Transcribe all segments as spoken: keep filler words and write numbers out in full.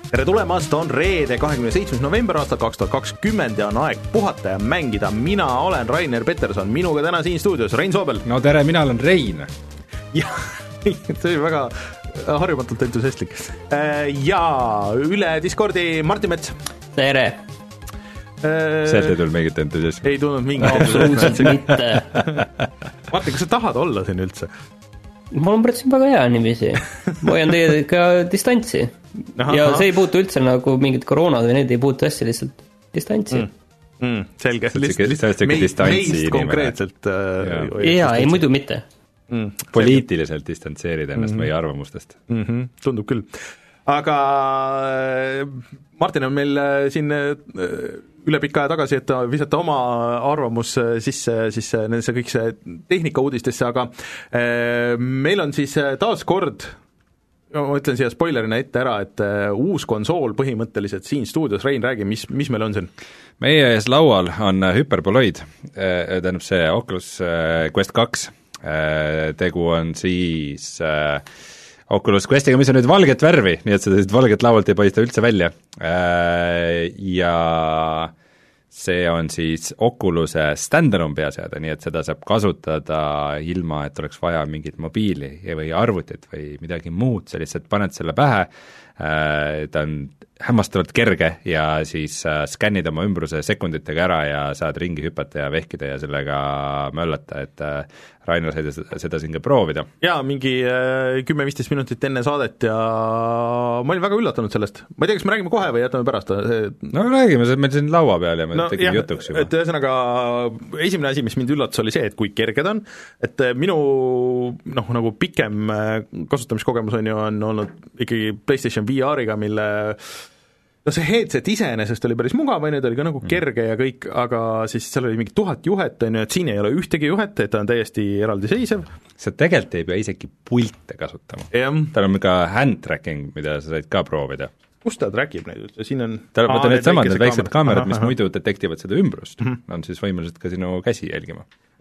tere tulemast, on reede, kahekümne seitsmes november aastal kaks tuhat kakskümmend ja on aeg puhata ja mängida. Mina olen Rainer Peterson, minuga täna siin stuudios Rein Soobel. No tere, mina olen Rein. Ja, see oli väga harjumatult entusiastlik. Ja üle Discordi Martin Mets. Tere. Sealt ei tulnud mingit entusiasmi. Ei tulnud mingit absoluutselt mitte. Martin, kas sa tahad olla siin üldse? Ma olen praegu väga hea niiviisi. Ma hoian tegelikult ka distantsi. Aha, ja aha. See ei puutu üldse nagu mingid koroonad või need ei puutu hästi lihtsalt distantsi. Mm. Mm, selge. Meist konkreetselt. Jaa, ei muidu mitte. Mm, poliitiliselt distantseerida ennast mm. meie arvamustest. Mm-hmm, tundub küll. Aga Martin on meil siin üle pika aja tagasi, et visata oma arvamus sisse, siis nendesse kõik see tehnikauudistesse, aga meil on siis taas kord, ma ütlen siia spoilerina ette ära, et uus konsool põhimõtteliselt siin stuudios. Rein, räägi, mis, mis meil on siin? Meie ees laual on Hyperboloid, tähendab see Oculus Quest kaks, tegu on siis Oculus Questiga, mis on nüüd valget värvi, nii et seda valget laualt ei paista üldse välja. Ja see on siis Oculus'e standalone peaseade, nii et seda saab kasutada ilma, et oleks vaja mingit mobiili või arvutit või midagi muud, sa lihtsalt paned selle pähe, ta on hämmastavalt kerge ja siis skännid oma ümbruse sekunditega ära ja saad ringi hüpata ja vehkida ja sellega möllata, et Rainer sai seda siin ka proovida. Jaa, mingi kümme-viisteist minutit enne saadet ja ma olin väga üllatunud sellest. Ma ei tea, kas me räägime kohe või jätame pärast? No räägime, see on meil siin laua peal ja me no, tegime jah, jutuks juba. Et ühesõnaga, esimene asi, mis mind üllatus oli see, et kui kerged on, et minu noh, nagu pikem kasutamiskogemus on ju on olnud ikkagi PlayStation V R-iga, mille no see headset iseenesest oli päris mugav, või need oli ka nagu kerge ja kõik, aga siis seal oli mingi tuhat juhet, on ju, et siin ei ole ühtegi juhet, et ta on täiesti eraldiseisev. See tegelikult ei pea isegi pilte kasutama. Tal on ka hand tracking, mida sa said ka proovida. Kus ta trackib neid üldse? Siin on ta võtta need samad, need väiksed kaamerad, mis muidu detektivad seda ümbrust, mm-hmm. on siis võimelised ka sinu käsi jälgima.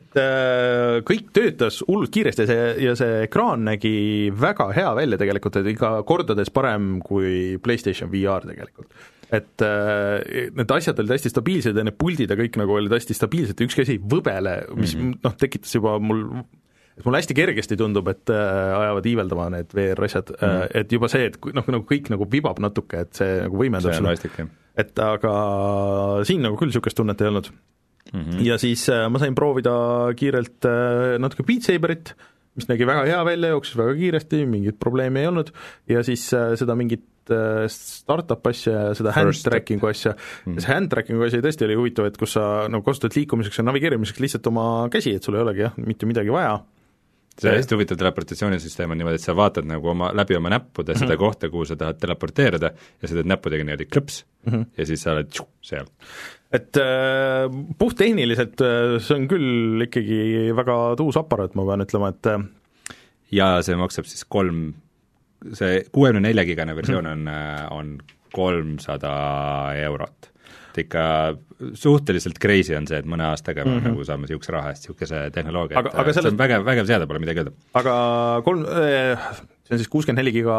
Kõik töötas hullult kiiresti ja see, ja see ekraan nägi väga hea välja tegelikult, et iga kordades parem kui PlayStation V R tegelikult. Et need asjad olid hästi stabiilsed ja need puldid ja kõik nagu olid hästi stabiilsed ja ükski asi võbele, mis mm-hmm. noh, tekitas juba mul, et mul hästi kergesti tundub, et ajavad iiveldama need V R-asjad, mm-hmm. et juba see, et noh, nagu kõik nagu vibab natuke, et see nagu võimendab seda. Et aga siin nagu küll niisugust tunnet ei olnud. Mm-hmm. Ja siis äh, ma sain proovida kiirelt äh, natuke Beat Saberit, mis nägi väga hea välja, jooksis väga kiiresti, mingit probleemi ei olnud, ja siis äh, seda mingit äh, startup asja ja seda hand trackingu asja, mm-hmm. see hand trackingu asja tõesti oli huvitav, et kus sa nagu kasutad liikumiseks ja navigeerimiseks lihtsalt oma käsi, et sul ei olegi jah, mitte midagi vaja. See hästi huvitav teleportatsioonisüsteem on niimoodi, et sa vaatad nagu oma, läbi oma näppude mm-hmm. seda kohta, kuhu sa tahad teleporteerida ja sa teed näppudega niimoodi klõps mm-hmm. ja siis sa oled tšu, seal. Et äh, puhttehniliselt äh, see on küll ikkagi väga tuus aparaat, ma pean ütlema, et äh... ja see maksab siis kolm, see kuuekümne nelja gigane versioon on, on kolmsada eurot. Et ikka suhteliselt crazy on see, et mõne aastaga mm-hmm. nagu saame niisuguse raha eest niisuguse tehnoloogia, et aga sellest... see on vägev, vägev seade, pole midagi öelda. Aga kolm, see on siis kuuskümmend neli giga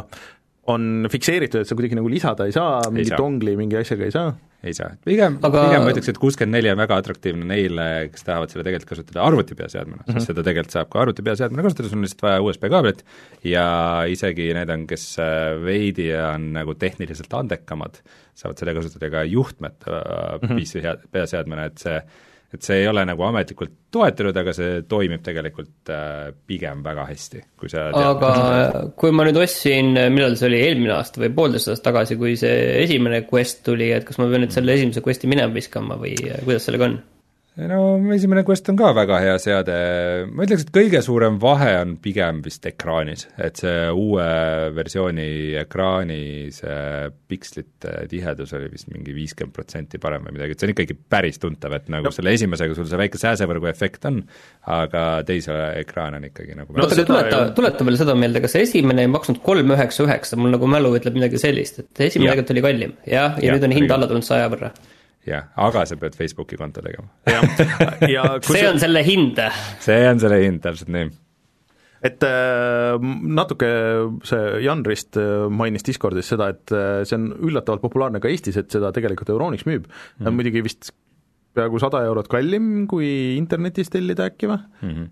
on fikseeritud, et sa kuidagi nagu lisada ei saa, mingi ei dongli, mingi asjaga ei saa? Ei saa. Pigem, aga... pigem ma ütleks, et kuuskümmend neli on väga atraktiivne neile, kes tahavad selle tegelikult kasutada arvutipeaseadmena, mm-hmm. sest seda tegelikult saab ka arvutipeaseadmena kasutada, sul on lihtsalt vaja U S B kaablit ja isegi need on, kes veidi on nagu tehniliselt andekamad, saavad selle kasutada ka juhtmed mm-hmm. peaseadmena, et see et see ei ole nagu ametlikult toetatud, aga see toimib tegelikult äh, pigem väga hästi, kui sa tead. Aga kui ma nüüd ostsin, millal see oli eelmine aasta või poolteist aastast tagasi, kui see esimene Quest tuli, et kas ma pean nüüd selle esimese Questi minema viskama või kuidas sellega on? No esimene Quest on ka väga hea seade, ma ütleks, et kõige suurem vahe on pigem vist ekraanis, et see uue versiooni ekraani see pikslite tihedus oli vist mingi viiskümmend protsenti parem või midagi, et see on ikkagi päris tuntav, et nagu no. selle esimesega sul see väike sääsevõrgu efekt on, aga teise ekraan on ikkagi nagu no, aga tuleta, tuleta veel seda meelde, kas esimene ei maksnud kolm üheksa üheksa, mul nagu mälu ütleb midagi sellist, et esimene tegelikult oli kallim, jah, ja, ja nüüd on hind alla tulnud saja võrra. Jah, aga sa pead Facebooki konto tegema. Ja, ja see on selle hind. See on selle hind, täpselt nii. et natuke see Jan Rist mainis Discordis seda, et see on üllatavalt populaarne ka Eestis, et seda tegelikult Euronix müüb mm. -hmm. muidugi vist peaaegu sada eurot kallim kui internetis tellida äkki või mm, -hmm.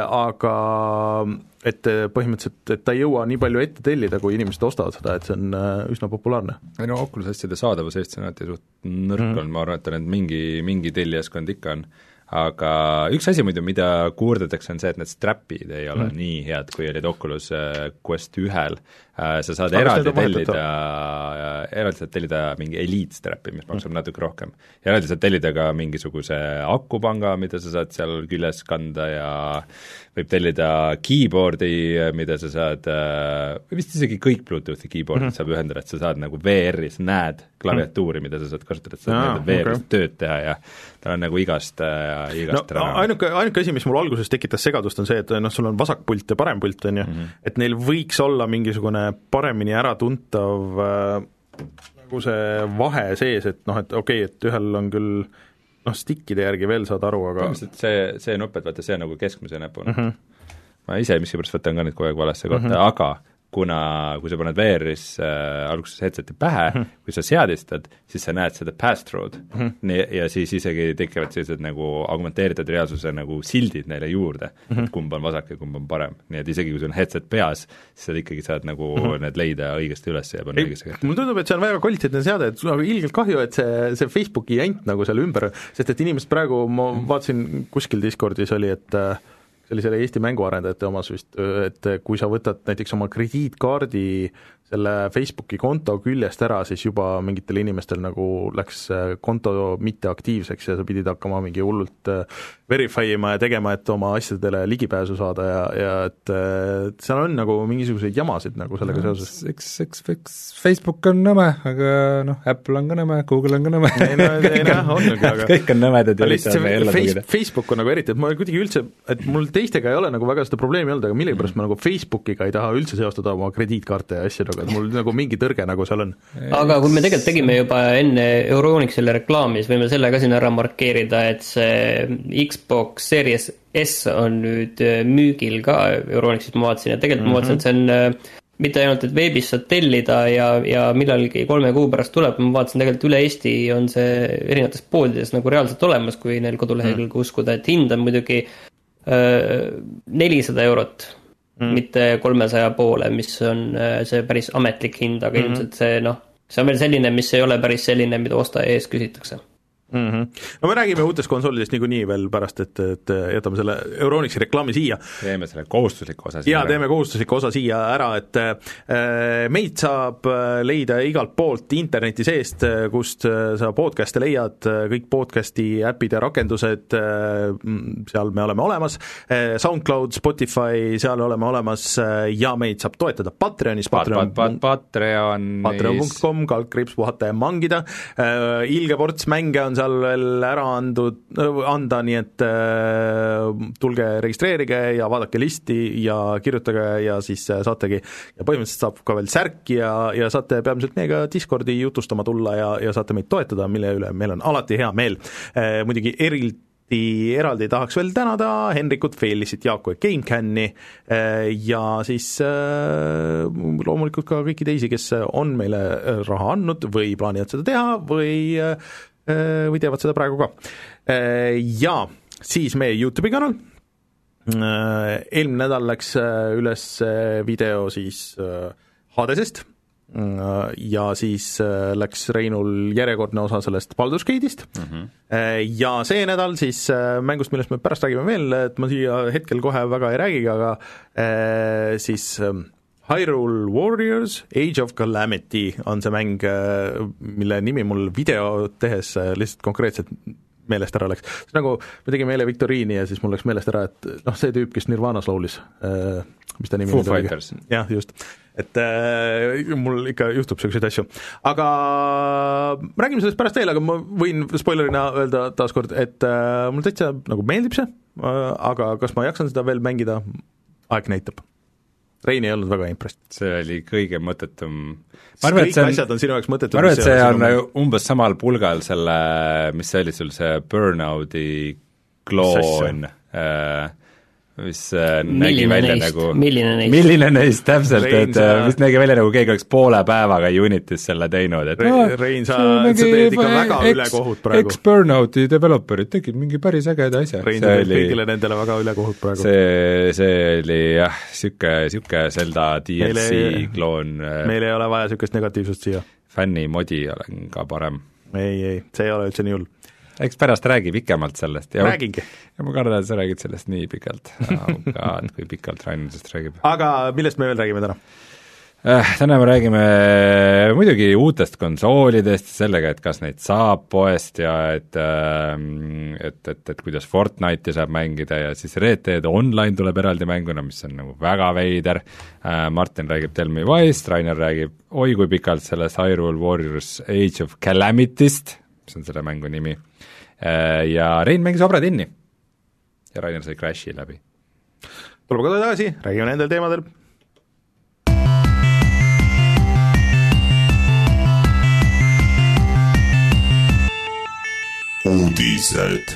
aga et põhimõtteliselt, et ta ei jõua nii palju ette tellida, kui inimesed ostavad seda, et see on üsna populaarne. ei no Oculus asjade saadavus Eestis on alati suht nõrk mm -hmm. on, ma arvan, et mingi, mingi tellijaskond ikka on. Aga üks asi muidu, mida kuurdatakse, on see, et need strapid ei ole mm. nii head, kui olid Oculus Quest ühel. Sa saad aga eraldi tellida, eraldi saad tellida mingi Elite strapi, mis maksab mm. natuke rohkem. ja eraldi saad tellida ka mingisuguse akupanga, mida sa saad seal küljes kanda ja võib tellida keyboardi, mida sa saad, või vist isegi kõik Bluetoothi keyboardid mm. saab ühendada, et sa saad nagu V R-is näed klaviatuuri, mida sa saad kasutada, et sa saad V R-is okay. tööd teha ja ta on nagu igast igast no, ainuke, ainuke asi, mis mul alguses tekitas segadust, on see, et noh, sul on vasakpult ja parempult, on ju mm, -hmm. et neil võiks olla mingisugune paremini äratuntav äh, nagu see vahe sees, et noh, et okei okay,, et ühel on küll noh, stickide järgi veel saad aru, aga see, see nupp, et vaata, see on nagu keskmise näpuna mm. -hmm. ma ise miskipärast võtan ka nüüd kogu aeg valesse kohta mm, -hmm. aga kuna, kui sa paned V R-is äh, alguses headseti pähe mm, -hmm. kui sa seadistad, siis sa näed seda pass-through'd mm -hmm. nii, ja siis isegi tekivad sellised nagu augmenteeritud reaalsuse nagu sildid neile juurde mm, -hmm. et kumb on vasak ja kumb on parem. nii et isegi kui sul on headset peas, siis sa ikkagi saad nagu mm -hmm. need leida õigesti üles ja panna õigesse kohta. mulle tundub, et see on väga kvaliteetne seade, et nagu ilgelt kahju, et see, see Facebooki jant nagu seal ümber, sest et inimesed praegu, ma vaatasin kuskil Discordis oli, et see oli selle Eesti mänguarendajate omas vist, et kui sa võtad näiteks oma krediitkaardi selle Facebooki konto küljest ära, siis juba mingitel inimestel nagu läks konto mitteaktiivseks ja sa pidid hakkama mingi hullult verify ima ja tegema, et oma asjadele ligipääsu saada ja, ja et, et seal on nagu mingisuguseid jamasid nagu sellega no, seoses. Eks, eks, eks Facebook on nõme, aga noh, Apple on ka nõme, Google on ka nõme. ei no, ei noh, on küll, aga kõik on nõmedad ja lihtsalt me jälle tugida. Facebook on nagu eriti, et ma kuidagi üldse, et mul teistega ei ole nagu väga seda probleemi olnud, aga millegipärast mm. ma nagu Facebookiga ei taha üldse seostada oma krediitkaarte ja asju, aga mul nagu mingi tõrge nagu seal on. aga kui me tegelikult tegime juba enne Euronixile reklaami, siis võime selle ka siin ära markeerida, et see Xbox Series S on nüüd müügil ka Euronixis, ma vaatasin, ja tegelikult mm -hmm. ma vaatasin, et see on mitte ainult, et veebis saad tellida ja, ja millalgi kolme kuu pärast tuleb, ma vaatasin tegelikult üle Eesti on see erinevates poodides nagu reaalselt olemas, kui neil kodulehekülge mm -hmm. uskuda, et hind on muidugi nelisada eurot mm., mitte kolmesaja poole, mis on see päris ametlik hind, aga mm -hmm. ilmselt see noh, see on veel selline, mis ei ole päris selline, mida ostaja ees küsitakse. Mm-hmm. No me räägime uutest konsoolidest niikuinii veel pärast, et, et jätame selle Euronixi reklaami siia. Teeme selle kohustusliku osa siia. Jaa, teeme kohustusliku osa siia ära, et äh, meid saab leida igalt poolt interneti seest, kust sa podcast'e leiad, kõik podcast'i äpid ja rakendused, seal me oleme olemas, SoundCloud, Spotify, seal oleme olemas ja meid saab toetada Patreonis, Patreon pat, pat, Patreon patreon punkt com, kaldkriips puhata ja mangida, ilge ports mänge on seal veel ära andud, anda, nii et äh, tulge registreerige ja vaadake listi ja kirjutage ja siis saategi, ja põhimõtteliselt saab ka veel särki ja, ja saate peamiselt meiega Discordi jutustama tulla ja, ja saate meid toetada, mille üle meil on alati hea meel äh,. Muidugi eriti eraldi tahaks veel tänada Henrikut, Feelisit, Jaaku ja GameCami äh, ja siis äh, loomulikult ka kõiki teisi, kes on meile raha andnud või plaanivad seda teha või äh, või teevad seda praegu ka. Ja siis meie YouTube'i kanal, eelmine nädal läks üles video siis Hadesest ja siis läks Reinul järjekordne osa sellest Baldur's Gate'ist mm -hmm. ja see nädal siis mängust, millest me pärast räägime veel, et ma siia hetkel kohe väga ei räägigi, aga siis Hyrule Warriors Age of Calamity on see mäng, mille nimi mul video tehes lihtsalt konkreetselt meelest ära läks. See nagu, me tegime eile viktoriini ja siis mul läks meelest ära, et noh, see tüüp, kes Nirvanas laulis, mis ta nimi Foo Fighters. jah, just. Et äh, mul ikka juhtub selliseid asju. Aga räägime sellest pärast veel, aga ma võin spoilerina öelda taaskord, et äh, mul täitsa nagu meeldib see, aga kas ma jaksan seda veel mängida, aeg näitab. Rein ei olnud väga impressed. See oli kõige mõttetum. Kõik on, asjad on sinu jaoks mõttetum. Ma arvan, et see on sinu... umbes samal pulgal selle, mis see oli sul, see Burnouti kloon. Äh, mis äh, nägi välja neist? nagu milline neist? milline neist täpselt, Rein, et sa... mis nägi välja nagu keegi oleks poole päevaga Unitis selle teinud, et Rein, Rein, sa, sa teed ikka väga X, ülekohut praegu. X-Burnouti developerid tegid mingi päris ägeda asja. Rein, sa teed kõigile nendele väga ülekohut praegu. see, see oli jah, siuke, siuke Zelda D L C meile, kloon. Meil ei ole vaja siukest negatiivsust siia. Fänni modi olen ka parem. ei, ei, see ei ole üldse nii hull. Eks pärast räägi pikemalt sellest. Ja räägingi. Ja ma kardan, et sa räägid sellest nii pikalt. Oh God, kui pikalt Rainusest räägib. Aga millest me veel räägime täna? Äh, täna me räägime muidugi uutest konsoolidest, sellega, et kas neid saab poest ja et, et, et, et kuidas Fortnite'i saab mängida ja siis Red Dead Online tuleb eraldi mänguna, mis on nagu väga veider. Äh, Martin räägib Tell Me Why'st, Rainer räägib oi kui pikalt sellest Hyrule Warriors Age of Calamity'st, mis on selle mängu nimi. Ja Rein mängis Obra Dini ja Rainer sai Crashi läbi. Tuleb kodu tagasi, räägime nendel teemadel. Uudised.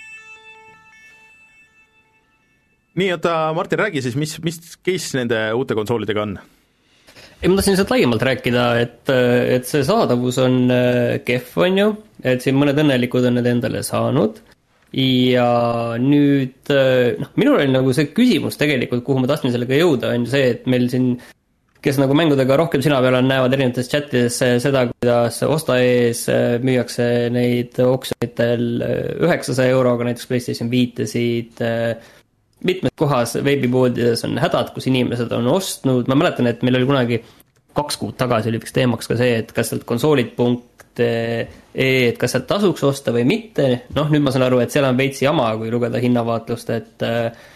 Nii, oota, Martin, räägi siis, mis, mis case nende uute konsoolidega on? Ei, ma tahtsin sealt laiemalt rääkida, et, et see saadavus on kehv, on ju, et siin mõned õnnelikud on need endale saanud ja nüüd, noh, minul oli nagu see küsimus tegelikult, kuhu ma tahtsin sellega jõuda, on see, et meil siin, kes nagu mängudega rohkem sina peal on, näevad erinevates chatides seda, kuidas osta ees müüakse neid oksjonitel üheksasaja euroga, näiteks PlayStation viitesid, mitmes kohas veebipoodides on hädad, kus inimesed on ostnud, ma mäletan, et meil oli kunagi kaks kuud tagasi oli üks teemaks ka see, et kas sealt konsoolid punkt ee, et kas sealt tasuks osta või mitte, noh nüüd ma saan aru, et seal on veitsi jama, kui lugeda hinnavaatlust, et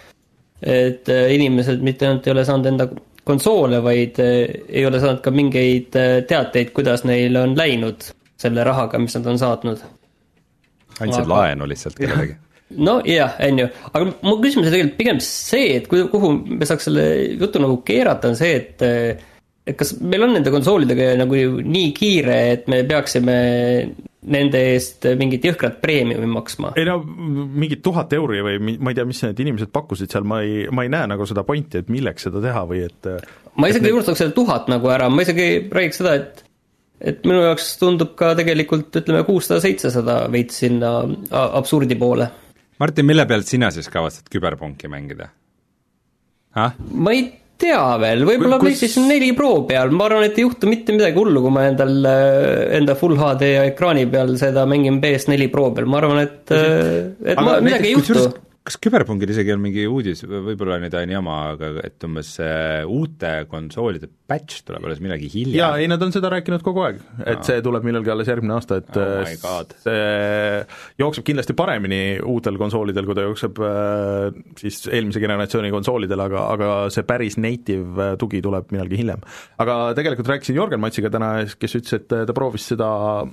et inimesed mitte ainult ei ole saanud enda konsoole, vaid ei ole saanud ka mingeid teateid, kuidas neil on läinud selle rahaga, mis nad on saatnud. Andsid Aga... laenu lihtsalt kellelegi. No jah, on ju, aga mu küsimus on tegelikult pigem see, et kuhu me saaks selle jutu nagu keerata, on see, et, et kas meil on nende konsoolidega nagu nii kiire, et me peaksime nende eest mingit jõhkrat preemiumi maksma? Ei no, mingit tuhat euri või ma ei tea, mis need inimesed pakkusid seal, ma ei, ma ei näe nagu seda pointi, et milleks seda teha või et ma isegi et ei unustaks selle tuhat nagu ära, ma isegi räägiks seda, et et minu jaoks tundub ka tegelikult, ütleme, kuussada seitsesada veits sinna absurdi poole. Martin, mille pealt sina siis kavatsed küberpunki mängida? Ha? Ma ei tea veel, võib-olla kus... PlayStation neli Pro peal, ma arvan, et ei juhtu mitte midagi hullu, kui ma endal, enda Full H D ekraani peal seda mängin P S neli Pro peal, ma arvan, et, et aga ma, midagi ei juhtu. Kas küberpungil isegi on mingi uudis, võib-olla nüüd on jama, aga et umbes uute konsoolide patch tuleb alles midagi hiljem? Jaa, ei, nad on seda rääkinud kogu aeg, et no. see tuleb millalgi alles järgmine aasta, et oh see jookseb kindlasti paremini uutel konsoolidel, kui ta jookseb siis eelmise generatsiooni konsoolidel, aga, aga see päris native tugi tuleb millalgi hiljem. Aga tegelikult rääkisin Jorgen Matsiga täna, kes ütles, et ta proovis seda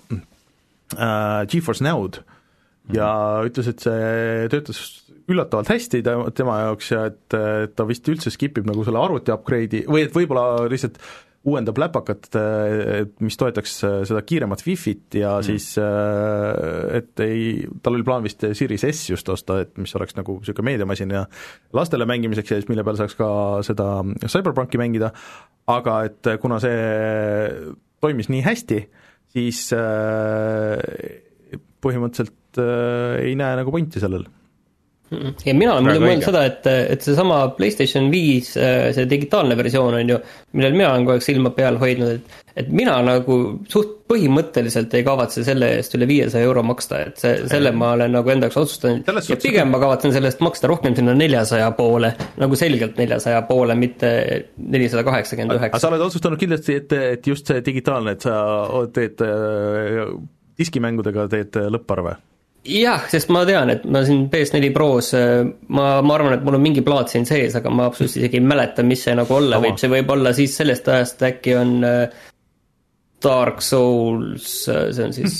äh, GeForce Now'd ja mm-hmm. ütles, et see töötas üllatavalt hästi tema jaoks ja et, et ta vist üldse skipib nagu selle arvuti upgrade'i või et võib-olla lihtsalt uuendab läpakat, mis toetaks seda kiiremat Wi-Fit ja mm. siis, et ei, tal oli plaan vist Series S just osta, et mis oleks nagu niisugune meediamasin ja lastele mängimiseks ja siis mille peal saaks ka seda Cyberpunki mängida, aga et kuna see toimis nii hästi, siis põhimõtteliselt ei näe nagu pointi sellel. Ja mina olen muidu mõelnud seda, et, et see sama PlayStation viis, see digitaalne versioon on ju, millel mina olen kogu aeg silma peal hoidnud, et, et mina nagu suht põhimõtteliselt ei kavatse selle eest üle viiesaja euro maksta, et see, selle ma olen nagu endaks otsustanud ja suhtes... pigem ma kavatsen sellest maksta rohkem sinna neljasaja poole, nagu selgelt neljasaja poole, mitte nelisada kaheksakümmend üheksa. Aga sa oled otsustanud kindlasti, et, et just see digitaalne, et sa teed diskimängudega teed lõpparve? Jah, sest ma tean, et ma siin P S neli Pros, ma, ma arvan, et mul on mingi plaat siin sees, aga ma absoluutselt isegi ei mäleta, mis see nagu olla võib, see võib olla siis sellest ajast äkki on Dark Souls, see on siis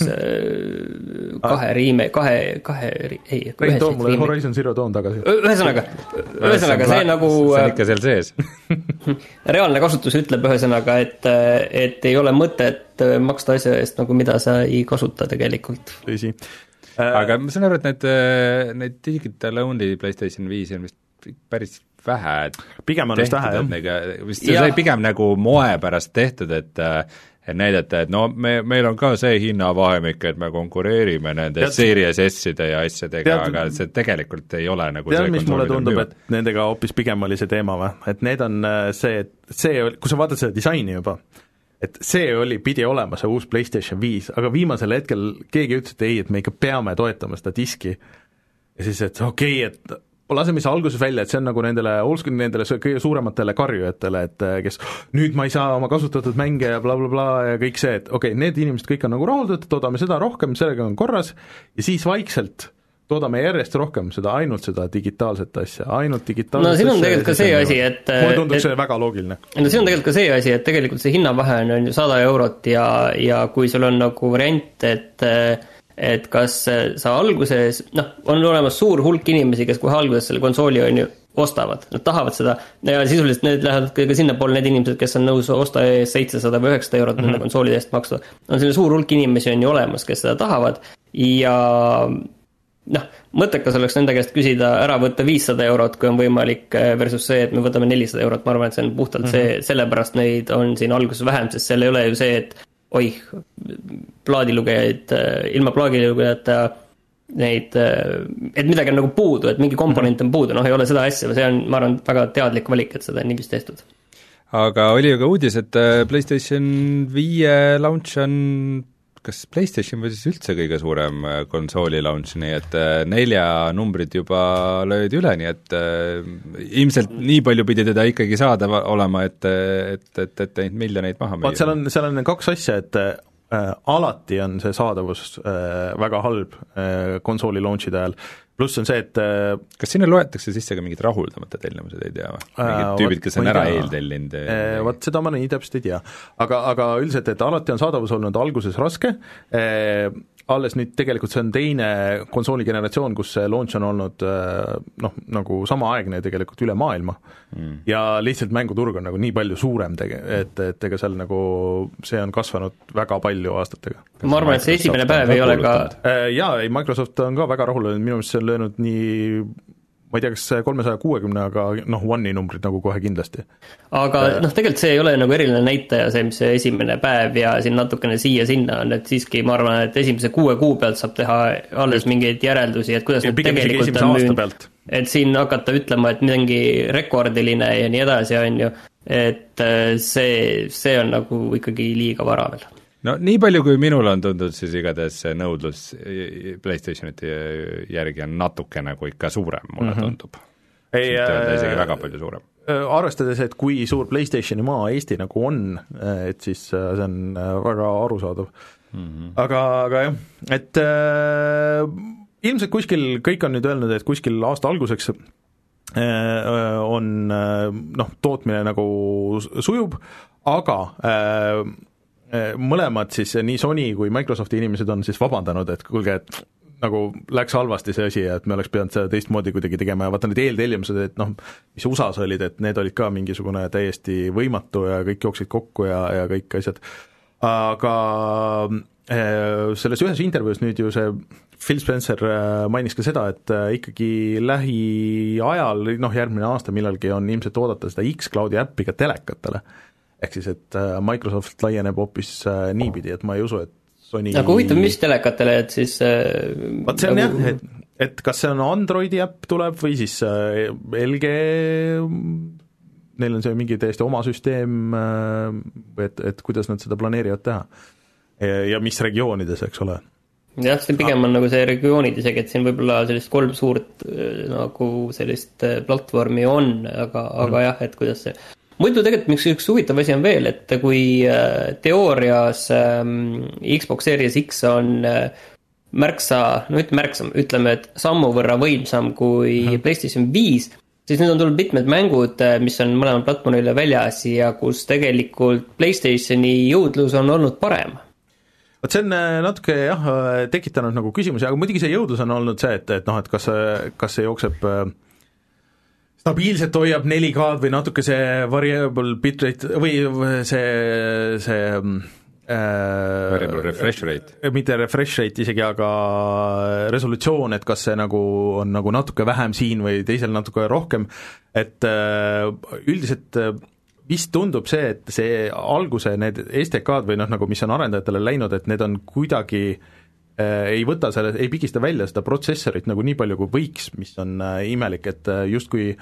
kahe riime, kahe, kahe, ei, Rein, too mulle Horizon Zero Dawn tagasi. Ühesõnaga, ühesõnaga see nagu see on ikka seal sees. Reaalne kasutus ütleb ühesõnaga, et, et ei ole mõtet maksta asja eest, nagu mida sa ei kasuta tegelikult. Tõsi. Aga ma saan aru, et need, need digital only PlayStation viis on vist päris vähe pigem on vist vähe, jah. Vist see sai pigem nagu moe pärast tehtud, et et näidata, et no me, meil on ka see hinnavahemik, et me konkureerime nende tead, Series S-ide ja asjadega, aga see tegelikult ei ole nagu tead, mis mulle tundub, et nendega hoopis pigem oli see teema või? Et need on see, et see, kui sa vaatad seda disaini juba, et see oli, pidi olema see uus PlayStation viis, aga viimasel hetkel keegi ütles, et ei, et me ikka peame toetama seda diski. Ja siis, et okei okay,, et laseme see alguses välja, et see on nagu nendele, nendele kõige suurematele karjujatele, et kes nüüd ma ei saa oma kasutatud mänge ja bla bla bla ja kõik see, et okei okay,, need inimesed kõik on nagu rahuldatud, toodame seda rohkem, sellega on korras ja siis vaikselt toodame järjest rohkem seda, ainult seda digitaalset asja, ainult digitaalset no siin on tegelikult ka see asi, et mulle tundub see väga loogiline. No siin on tegelikult ka see asi, et tegelikult see hinnavahe on ju sada eurot ja, ja kui sul on nagu variant, et et kas sa alguses, noh, on olemas suur hulk inimesi, kes kohe alguses selle konsooli on ju ostavad, nad tahavad seda ja sisuliselt need lähevad ka sinna poole need inimesed, kes on nõus osta ees seitsesada või üheksasada eurot mm-hmm. nende konsoolide eest maksta. On selline suur hulk inimesi on ju olemas, kes seda tahavad ja noh, mõttekas oleks nende käest küsida ära võtta viissada eurot, kui on võimalik versus see, et me võtame nelisada eurot, ma arvan, et see on puhtalt mm-hmm. see, sellepärast neid on siin alguses vähem, sest seal ei ole ju see, et oih, plaadilugejaid, ilma plaadilugejata neid, et midagi on nagu puudu, et mingi komponent on puudu, noh, ei ole seda asja, see on, ma arvan, väga teadlik valik, et seda on niiviisi tehtud. Aga oli ju ka uudis, et PlayStation viie launch on kas PlayStation või siis üldse kõige suurem konsooli launch, nii et nelja numbrid juba löödi üle, nii et äh, ilmselt nii palju pidi teda ikkagi saada olema, et, et, et, et ainult miljoneid maha müüa. Seal on, seal on kaks asja, et äh, alati on see saadavus äh, väga halb äh, konsooli launchide ajal, pluss on see, et äh, kas sinna loetakse sisse ka mingid rahuldamata tellimused, ei tea või? Mingid äh, tüübid, kes on ära eeltellinud? Äh, Vaat seda ma nii täpselt ei tea. Aga, aga üldiselt, et alati on saadavus olnud alguses raske, äh, alles nüüd tegelikult see on teine konsooligeneratsioon, kus see launch on olnud äh, noh, nagu samaaegne tegelikult üle maailma mm. ja lihtsalt mänguturg on nagu nii palju suurem tege-, et, et ega seal nagu see on kasvanud väga palju aastatega. Ma arvan, et see esimene päev ei ole ka äh, jaa, ei, Microsoft on ka väga rahul, minu meelest see on löönud nii ma ei tea, kas kolmesaja kuuekümne, aga noh, One'i numbrid nagu kohe kindlasti. Aga noh, tegelikult see ei ole nagu eriline näitaja, see, mis see esimene päev ja siin natukene siia-sinna on, et siiski ma arvan, et esimese kuue kuu pealt saab teha alles mingeid järeldusi, et kuidas need tegelikult on müünud. Et siin hakata ütlema, et mingi rekordiline ja nii edasi on ju, et see, see on nagu ikkagi liiga vara veel. No nii palju, kui minul on tundnud, siis igatahes see nõudlus PlayStationite järgi on natuke nagu ikka suurem, mulle mm-hmm. tundub. Ei, äh, isegi väga palju suurem. Arvestades, et kui suur PlayStationi maa Eesti nagu on, et siis see on väga arusaadav. Mm-hmm. Aga, aga jah, et äh, ilmselt kuskil, kõik on nüüd öelnud, et kuskil aasta alguseks äh, on äh, noh, tootmine nagu sujub, aga äh, mõlemad siis, nii Sony kui Microsofti inimesed on siis vabandanud, et kuulge, et nagu läks halvasti see asi, et me oleks pidanud seda teistmoodi kuidagi tegema ja vaata need eeltellimused, et noh, mis U S A-s olid, et need olid ka mingisugune täiesti võimatu ja kõik jooksid kokku ja, ja kõik asjad. Aga selles ühes intervjuus nüüd ju see Phil Spencer mainis ka seda, et ikkagi lähiajal, noh järgmine aasta millalgi on ilmselt oodata seda X-Cloudi äppi ka telekatele. Ehk siis, et Microsoft laieneb hoopis niipidi, et ma ei usu, et Sony aga huvitav, mis telekatele, et siis vaat see on nagu... jah, et, et kas see on Androidi äpp tuleb või siis L G, neil on see mingi täiesti oma süsteem, et, et kuidas nad seda planeerivad teha ja, ja mis regioonides, eks ole. Jah, see pigem on nagu see regioonid isegi, et siin võib-olla sellist kolm suurt nagu sellist platvormi on, aga, aga mm. jah, et kuidas see muidu tegelikult miks üks huvitav asi on veel, et kui teoorias Xbox Series X on märksa, no ütleme märksam, ütleme, et sammu võrra võimsam kui mm. PlayStation viis, siis nüüd on tulnud mitmed mängud, mis on mõlemad platvormile väljas ja kus tegelikult PlayStationi jõudlus on olnud parem. Vot see on natuke jah, tekitanud nagu küsimusi, aga muidugi see jõudlus on olnud see, et, et noh, et kas, kas see jookseb stabiilselt hoiab neli K-d või natuke see variable bitrate või see, see variable refresh rate. mitte refresh rate isegi, aga resolutsioon, et kas see nagu on nagu natuke vähem siin või teisel natuke rohkem, et üldiselt vist tundub see, et see alguse need S D K-d või noh, nagu mis on arendajatele läinud, et need on kuidagi äh, ei võta selle, ei pigista välja seda protsessorit nagu nii palju, kui võiks, mis on äh, imelik, et äh, justkui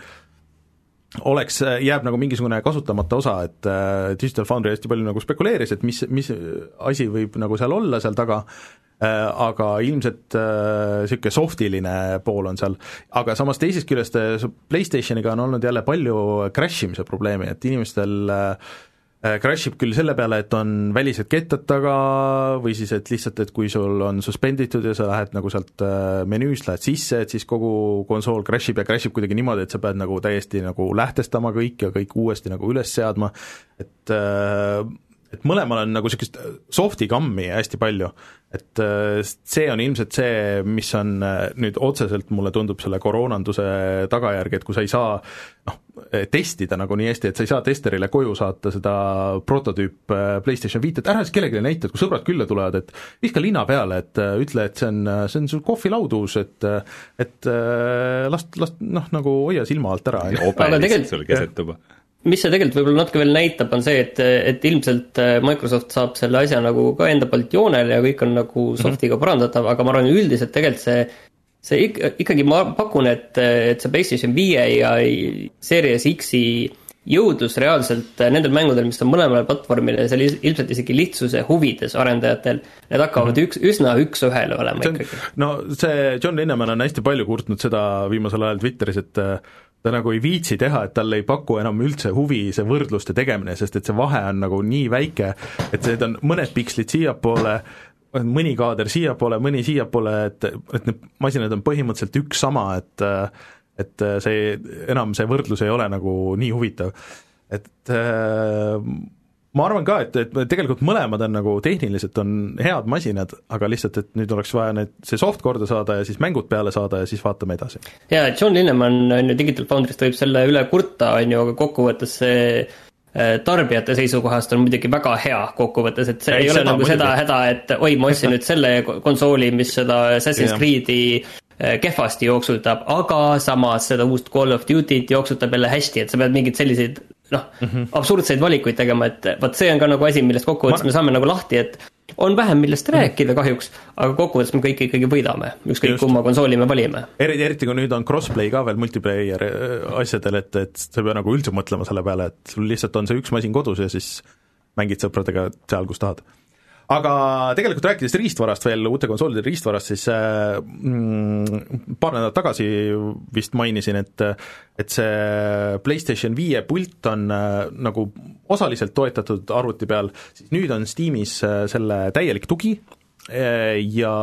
oleks, jääb nagu mingisugune kasutamata osa, et äh, Digital Foundry hästi palju nagu spekuleeris, et mis, mis asi võib nagu seal olla seal taga, äh, aga ilmselt niisugune äh, softiline pool on seal, aga samas teisest küljest PlayStationiga on olnud jälle palju crash imise probleemi, et inimestel äh, crash ib küll selle peale, et on välised kettad taga või siis, et lihtsalt, et kui sul on suspenditud ja sa lähed nagu sealt menüüst, lähed sisse, et siis kogu konsool crash ib ja crash ib kuidagi niimoodi, et sa pead nagu täiesti nagu lähtestama kõik ja kõik uuesti nagu üles seadma, et et mõlemal on nagu niisugust softi kammi hästi palju, et see on ilmselt see, mis on nüüd otseselt, mulle tundub, selle koroonanduse tagajärg, et kui sa ei saa noh, testida nagu nii hästi, et sa ei saa testerile koju saata seda prototüüp PlayStation viit, et ära siis kellelegi näita, et kui sõbrad külla tulevad, et viska lina peale, et ütle, et see on, see on sul kohvilaudus, et et last, last noh, nagu hoia silma alt ära. ope lihtsalt sul keset tuba. Mis see tegelikult võib-olla natuke veel näitab, on see, et, et ilmselt Microsoft saab selle asja nagu ka enda poolt joonele ja kõik on nagu softiga parandatav, aga ma arvan, üldiselt tegelikult see, see ik- ikkagi ma pakun, et, et see PlayStation viie ja Series X-i jõudlus reaalselt nendel mängudel, mis on mõlemale platvormile, see ilmselt isegi lihtsuse huvides arendajatel, need hakkavad mm-hmm. üks, üsna üks-ühele olema see on, ikkagi. No see John Linneman on hästi palju kurtnud seda viimasel ajal Twitteris, et ta nagu ei viitsi teha, et talle ei paku enam üldse huvi see võrdluste tegemine, sest et see vahe on nagu nii väike, et need on mõned pikslid siiapoole, mõni kaader siiapoole, mõni siiapoole, et, et need masinad on põhimõtteliselt üks sama, et et see, enam see võrdlus ei ole nagu nii huvitav. Et äh, ma arvan ka, et, et tegelikult mõlemad on nagu tehniliselt on head masinad, aga lihtsalt, et nüüd oleks vaja need, see soft korda saada ja siis mängud peale saada ja siis vaatame edasi. Jaa, John Linneman on ju Digital Foundry'st võib selle üle kurta, on ju, aga kokkuvõttes see tarbijate seisukohast on muidugi väga hea kokkuvõttes, et see ei, ei ole nagu muidugi. Seda häda, et oi, ma ostsin nüüd selle konsooli, mis seda Assassin's Creed'i kehvasti jooksutab, aga samas seda uust Call of Duty't jooksutab jälle hästi, et sa pead mingeid selliseid noh, mm-hmm. absurdseid valikuid tegema, et vaat see on ka nagu asi, millest kokkuvõttes ma... me saame nagu lahti, et on vähem millest rääkida kahjuks, aga kokkuvõttes me kõik ikkagi võidame, ükskõik kumma konsooli me valime. Eriti, eriti kui nüüd on crossplay ka veel multiplayer asjadel, et, et sa pead nagu üldse mõtlema selle peale, et sul lihtsalt on see üks masin kodus ja siis mängid sõpradega seal, kus tahad. Aga tegelikult rääkides riistvarast veel, uute konsoolide riistvarast, siis mm, paar nädalat tagasi vist mainisin, et et see PlayStation viie pult on äh, nagu osaliselt toetatud arvuti peal, siis nüüd on Steamis äh, selle täielik tugi äh, ja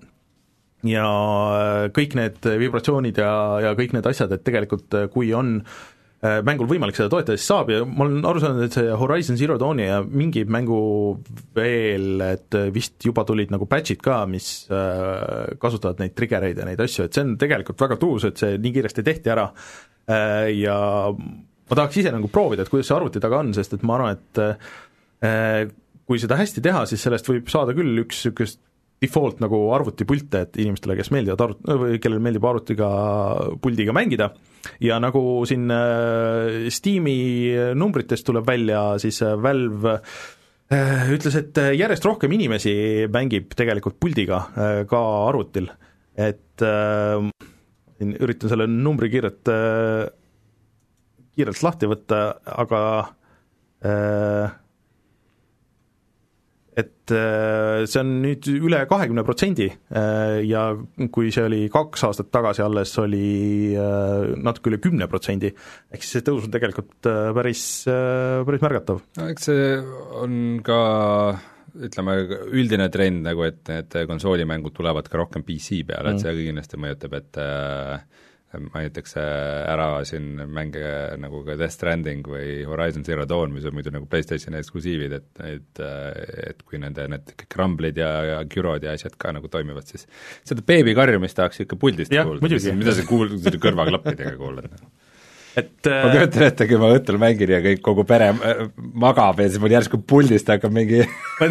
ja kõik need vibratsioonid ja, ja kõik need asjad, et tegelikult kui on mängul võimalik seda toetada, siis saab ja ma olen aru saanud, et see Horizon Zero Dawni ja mingi mängu veel, et vist juba tulid nagu patch'id ka, mis äh, kasutavad neid triggereid ja neid asju, et see on tegelikult väga tuus, et see nii kiiresti tehti ära äh, ja ma tahaks ise nagu proovida, et kuidas see arvuti taga on, sest et ma arvan, et äh, kui seda hästi teha, siis sellest võib saada küll üks niisugust default nagu arvutipilte, et inimestele, kes meeldivad arvut-, või kellel meeldib arvutiga, puldiga mängida, ja nagu siin Steam'i numbritest tuleb välja, siis Valve ütles, et järjest rohkem inimesi mängib tegelikult puldiga ka arvutil, et siin üritan selle numbri kiirelt, kiirelt lahti võtta, aga et see on nüüd üle kahekümne protsendi ja kui see oli kaks aastat tagasi alles, oli natuke üle kümne protsendi, ehk siis see tõus on tegelikult päris, päris märgatav. No eks see on ka ütleme, üldine trend nagu, et need konsoolimängud tulevad ka rohkem P C peale, et see kindlasti mõjutab, et mainitakse ära siin mänge nagu ka Death Stranding või Horizon Zero Dawn, mis on muidu nagu PlayStationi eksklusiivid, et, et, et kui nende need Crumble'id ja, ja Gyrod ja asjad ka nagu toimivad, siis seda beebi karjumist tahaks ikka puldist kuulda, mida sa kuul-, kõrvaklappidega kuulad. et ma kujutan ette, kui ma õhtul mängin ja kõik, kogu pere magab ja siis mul järsku puldist hakkab mingi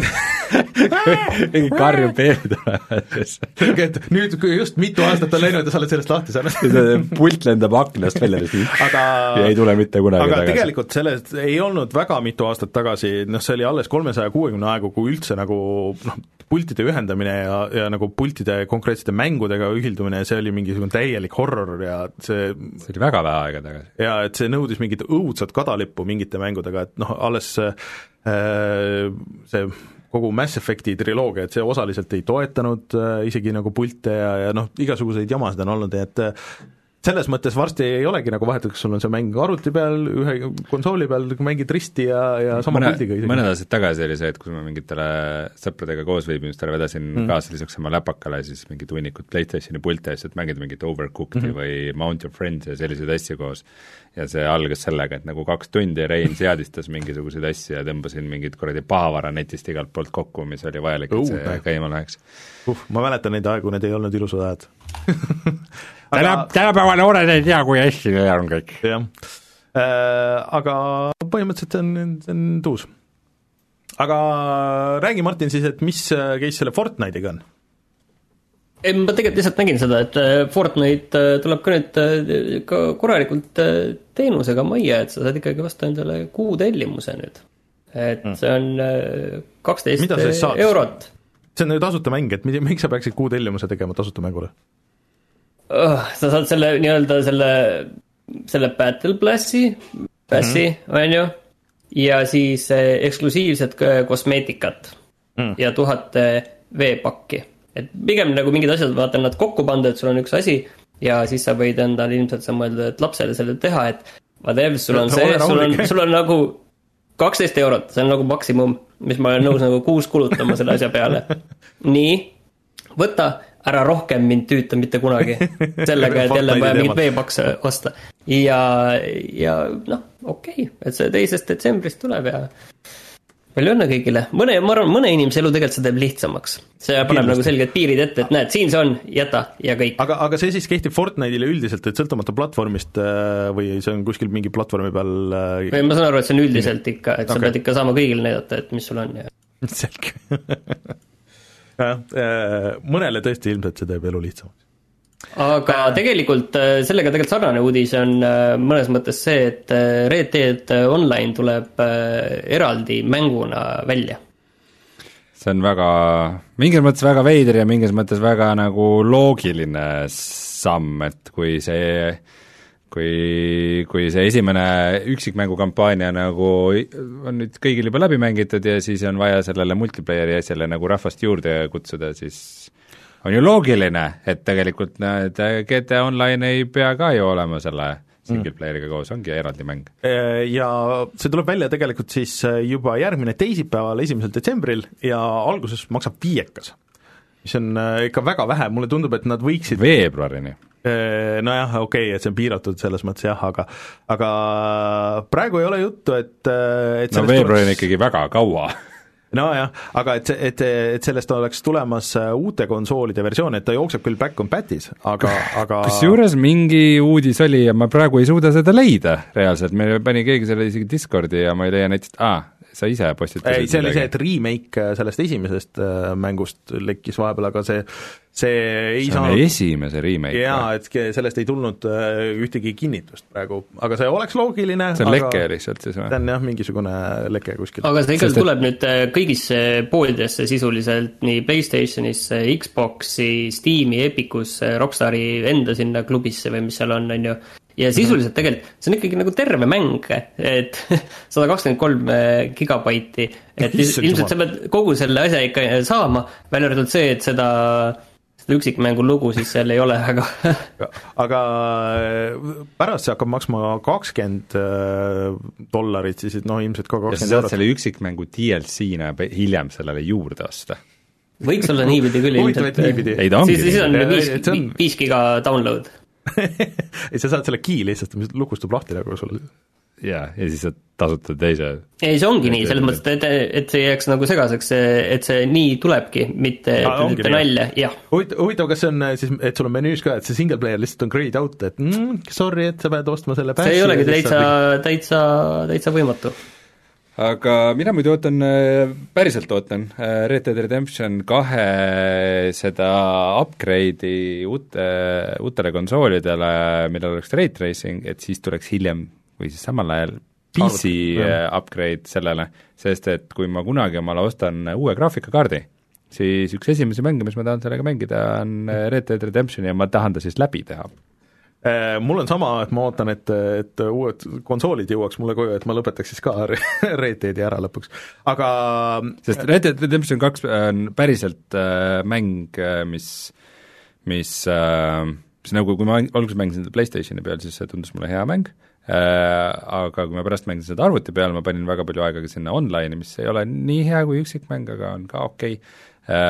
mingi karju beebid olemas. et nüüd, kui just mitu aastat on läinud ja sa oled sellest lahti saanud. pult lendab aknast välja aga, ja ei tule mitte kunagi aga tagasi. tegelikult sellest ei olnud väga mitu aastat tagasi, noh see oli alles kolmesaja kuuekümne aegu, kui üldse nagu noh, pultide ühendamine ja, ja nagu pultide konkreetsete mängudega ühildumine, see oli mingisugune täielik horror ja see see oli väga vähe aega tagasi. ja et see nõudis mingit õudsat kadalippu mingite mängudega, et noh, alles äh, see kogu Mass Effecti triloogia, et see osaliselt ei toetanud äh, isegi nagu pilte ja, ja noh, igasuguseid jamasid on olnud, et äh, selles mõttes varsti ei olegi nagu vahet, kas sul on see mäng arvuti peal, ühe konsooli peal, mängid risti ja, ja sama mõne, pildiga isegi. mõned aastad tagasi oli see, et kui ma mingitele sõpradega koos viibimistele vedasin mm. kaasa lisaks oma läpakale siis mingid hunnikud PlayStationi pilte eest, et mängida mingit Overcooked'i mm -hmm. või Mount Your Friends ja selliseid asju koos. ja see algas sellega, et nagu kaks tundi Rein seadistas mingisuguseid asju ja tõmbasin mingit kuradi pahavara netist igalt poolt kokku, mis oli vajalik, et see uh, käima läheks. Uh, ma mäletan neid aegu, need ei olnud ilusad ajad täna, tänapäeva noored ei tea, kui hästi neil on kõik. jah äh,, aga põhimõtteliselt see on, see on tuus. aga räägi, Martin, siis, et mis case selle Fortnite'iga on? ei, ma tegelikult lihtsalt nägin seda, et Fortnite tuleb ka nüüd ka korralikult teenusega majja, et sa saad ikkagi vastu endale kuu tellimuse nüüd. et mm. see on kaksteist eurot. see on ju tasuta mäng, et miks sa peaksid kuu tellimuse tegema tasuta mängule? Oh, sa saad selle nii-öelda selle, selle Battle Passi, passi mm -hmm. on ju, ja siis eksklusiivset kosmeetikat mm. ja tuhat veepakki. et pigem nagu mingid asjad, vaata nad kokku panda, et sul on üks asi ja siis sa võid endale ilmselt sa mõelda, et lapsele selle teha, et whatever, sul on see, sul on, sul on nagu kaksteist eurot, see on nagu maksimum, mis ma olen nõus nagu kuus kulutama selle asja peale. nii, võta ära rohkem mind tüüta mitte kunagi sellega, et jälle vaja mingit veepakse osta. ja, ja noh, okei okay,, et see teisest detsembrist tuleb ja palju õnne kõigile. Mõne, ma arvan, mõne inimese elu tegelikult see teeb lihtsamaks. See paneb Kindlasti. Nagu selged piirid ette, et näed, siin see on, jäta ja kõik. Aga, aga see siis kehtib Fortnite'ile üldiselt, et sõltumata platvormist või see on kuskil mingi platvormi peal? Või ma saan aru, et see on üldiselt ikka, et okay. sa pead ikka saama kõigile näidata, et mis sul on. Ja. Selge. Mõnele tõesti ilmselt see teeb elu lihtsamaks. Aga tegelikult sellega tegelikult sarnane uudis on mõnes mõttes see, et Red Dead Online tuleb eraldi mänguna välja. See on väga, mingis mõttes väga veider ja mingis mõttes väga nagu loogiline samm, et kui see, kui, kui see esimene üksikmängukampaania nagu on nüüd kõigil juba läbi mängitud ja siis on vaja sellele multiplayeri asjale nagu rahvast juurde kutsuda, siis on ju loogiline, et tegelikult need G T A Online ei pea ka ju olema selle single playeriga koos, ongi eraldi mäng. Ja see tuleb välja tegelikult siis juba järgmine teisipäeval, esimesel detsembril ja alguses maksab viiekas, mis on ikka väga vähe, mulle tundub, et nad võiksid veebruarini. Nojah, okei okay,, et see on piiratud selles mõttes jah, aga aga praegu ei ole juttu, et, et no veebruarini tuleks... ikkagi väga kaua nojah, aga et, et, et sellest oleks tulemas uute konsoolide versioon, et ta jookseb küll back on batis, aga, aga kusjuures mingi uudis oli ja ma praegu ei suuda seda leida reaalselt, me pani keegi selle isegi Discordi ja ma ei leia näiteks, aa, sa ise postitasid ei, see oli see, et remake sellest esimesest mängust lekkis vahepeal, aga see see ei see on saanud... esimese remake. jaa, et sellest ei tulnud ühtegi kinnitust praegu, aga see oleks loogiline. see on aga... leke lihtsalt siis või? see on jah, mingisugune leke kuskil. aga see ikka tuleb et... nüüd kõigisse poodidesse sisuliselt, nii PlayStationisse, Xboxi, Steam'i, Epicusse, Rockstari enda sinna klubisse või mis seal on, on ju. ja sisuliselt tegelikult, see on ikkagi nagu terve mäng, et sada kakskümmend kolm gigabaiti, et ilmselt sa pead kogu selle asja ikka saama, välja arvatud see, et seda seda üksikmängu lugu siis seal ei ole, aga aga pärast see hakkab maksma kakskümmend dollarit, siis noh, ilmselt ka kakskümmend eurot. ja sa saad selle üksikmängu D L C-na hiljem sellele juurde osta. Võiks olla niipidi küll ilmselt. ei ta ongi. siis, siis on viis, viis giga download. ei, sa saad selle key lihtsalt, mis lukustub lahti nagu sul. jaa, ja siis sa tasutad teise. ei, see ongi nii, selles mõttes, et, et see jääks nagu segaseks, et see nii tulebki, mitte Aa, mitte nalja, jah. Huvitav, huvitav, kas see on siis, et sul on menüüs ka, et see single player lihtsalt on grayed out, et mm, sorry, et sa pead ostma selle see ei olegi täitsa, täitsa, täitsa võimatu. Aga mina muidu ootan, päriselt ootan Red Dead Redemption kahe seda upgrade'i uute, uutele konsoolidele, millel oleks ray tracing, et siis tuleks hiljem või siis samal ajal P C upgrade sellele, sest et kui ma kunagi omale ostan uue graafikakaardi, siis üks esimesi mänge, mis ma tahan sellega mängida, on Red Dead Redemption ja ma tahan ta siis läbi teha. Mul on sama, et ma ootan, et, et uued konsoolid jõuaks mulle koju, et ma lõpetaks siis ka Red Deadi ära lõpuks, aga sest Red Dead Redemption kaks on päriselt äh, mäng, mis, mis äh, mis nagu, kui ma alguses mängisin seda PlayStationi peal, siis see tundus mulle hea mäng, äh, aga kui ma pärast mängisin seda arvuti peal, ma panin väga palju aega sinna online'i, mis ei ole nii hea kui üksikmäng, aga on ka okei okay.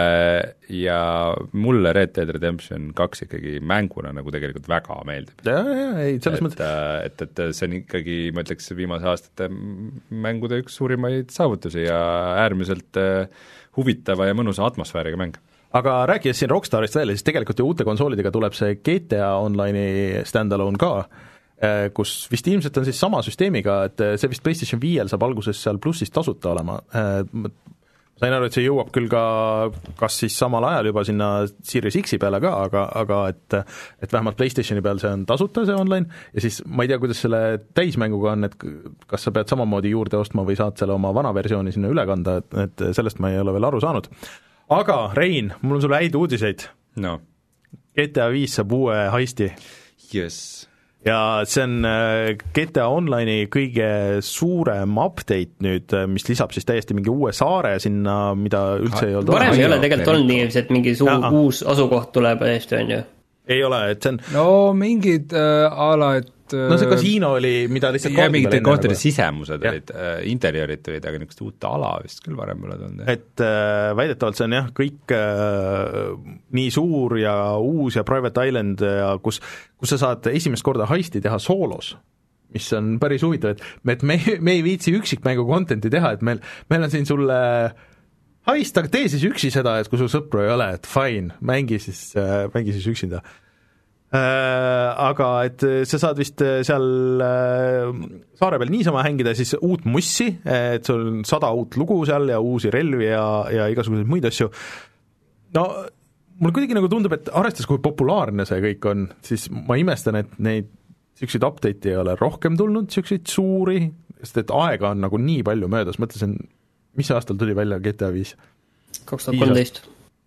Ja mulle Red Dead Redemption kaks ikkagi mänguna nagu tegelikult väga meeldib. Jaa, jaa, ei, selles mõttes et, et, et see on ikkagi, ma ütleks, viimase aastate mängude üks suurimaid saavutusi ja äärmiselt huvitava ja mõnusa atmosfääriga mäng. Aga rääkides siin Rockstarist veel, siis tegelikult ju uute konsoolidega tuleb see G T A Online'i stand-alone ka, kus vist ilmselt on siis sama süsteemiga, et see vist PlayStation viiel saab alguses seal plussist tasuta olema, sain aru, et see jõuab küll ka kas siis samal ajal juba sinna Series X-i peale ka, aga, aga et et vähemalt PlayStationi peal see on tasuta, see online, ja siis ma ei tea, kuidas selle täismänguga on, et kas sa pead samamoodi juurde ostma või saad selle oma vana versiooni sinna üle kanda, et, et sellest ma ei ole veel aru saanud. Aga Rein, mul on sulle häid uudiseid. No. G T A viis saab uue heisti. Yes. Ja see on G T A Online'i kõige suurem update nüüd, mis lisab siis täiesti mingi uue saare sinna, mida üldse ei olnud. Varem ei ole tegelikult olnud nii, et mingi suu, uus asukoht tuleb hästi, on ju? Ei ole, et see on no mingid äh, ala, et no see kasiino oli, mida lihtsalt ja mingite kohtade sisemused ja. olid, äh, interjöörid tulid, aga niisugust uut ala vist küll varem pole tulnud. Et äh, väidetavalt see on jah, kõik äh, nii suur ja uus ja Private Island ja kus, kus sa saad esimest korda heisti teha soolos, mis on päris huvitav, et me, et me, me ei viitsi üksikmängu contenti teha, et meil, meil on siin sulle haist, aga tee siis üksi seda, et kui sul sõpru ei ole, et fine, mängi siis, äh, mängi siis üksinda. Äh, aga et sa saad vist seal äh, saare peal niisama hängida siis uut mussi, et sul on sada uut lugu seal ja uusi relvi ja, ja igasuguseid muid asju. No mulle kuidagi nagu tundub, et arvestades, kui populaarne see kõik on, siis ma imestan, et neid siukseid update'i ei ole rohkem tulnud, siukseid suuri, sest et aega on nagu nii palju möödas, mõtlesin, mis aastal tuli välja G T A viis? kaks tuhat kolmteist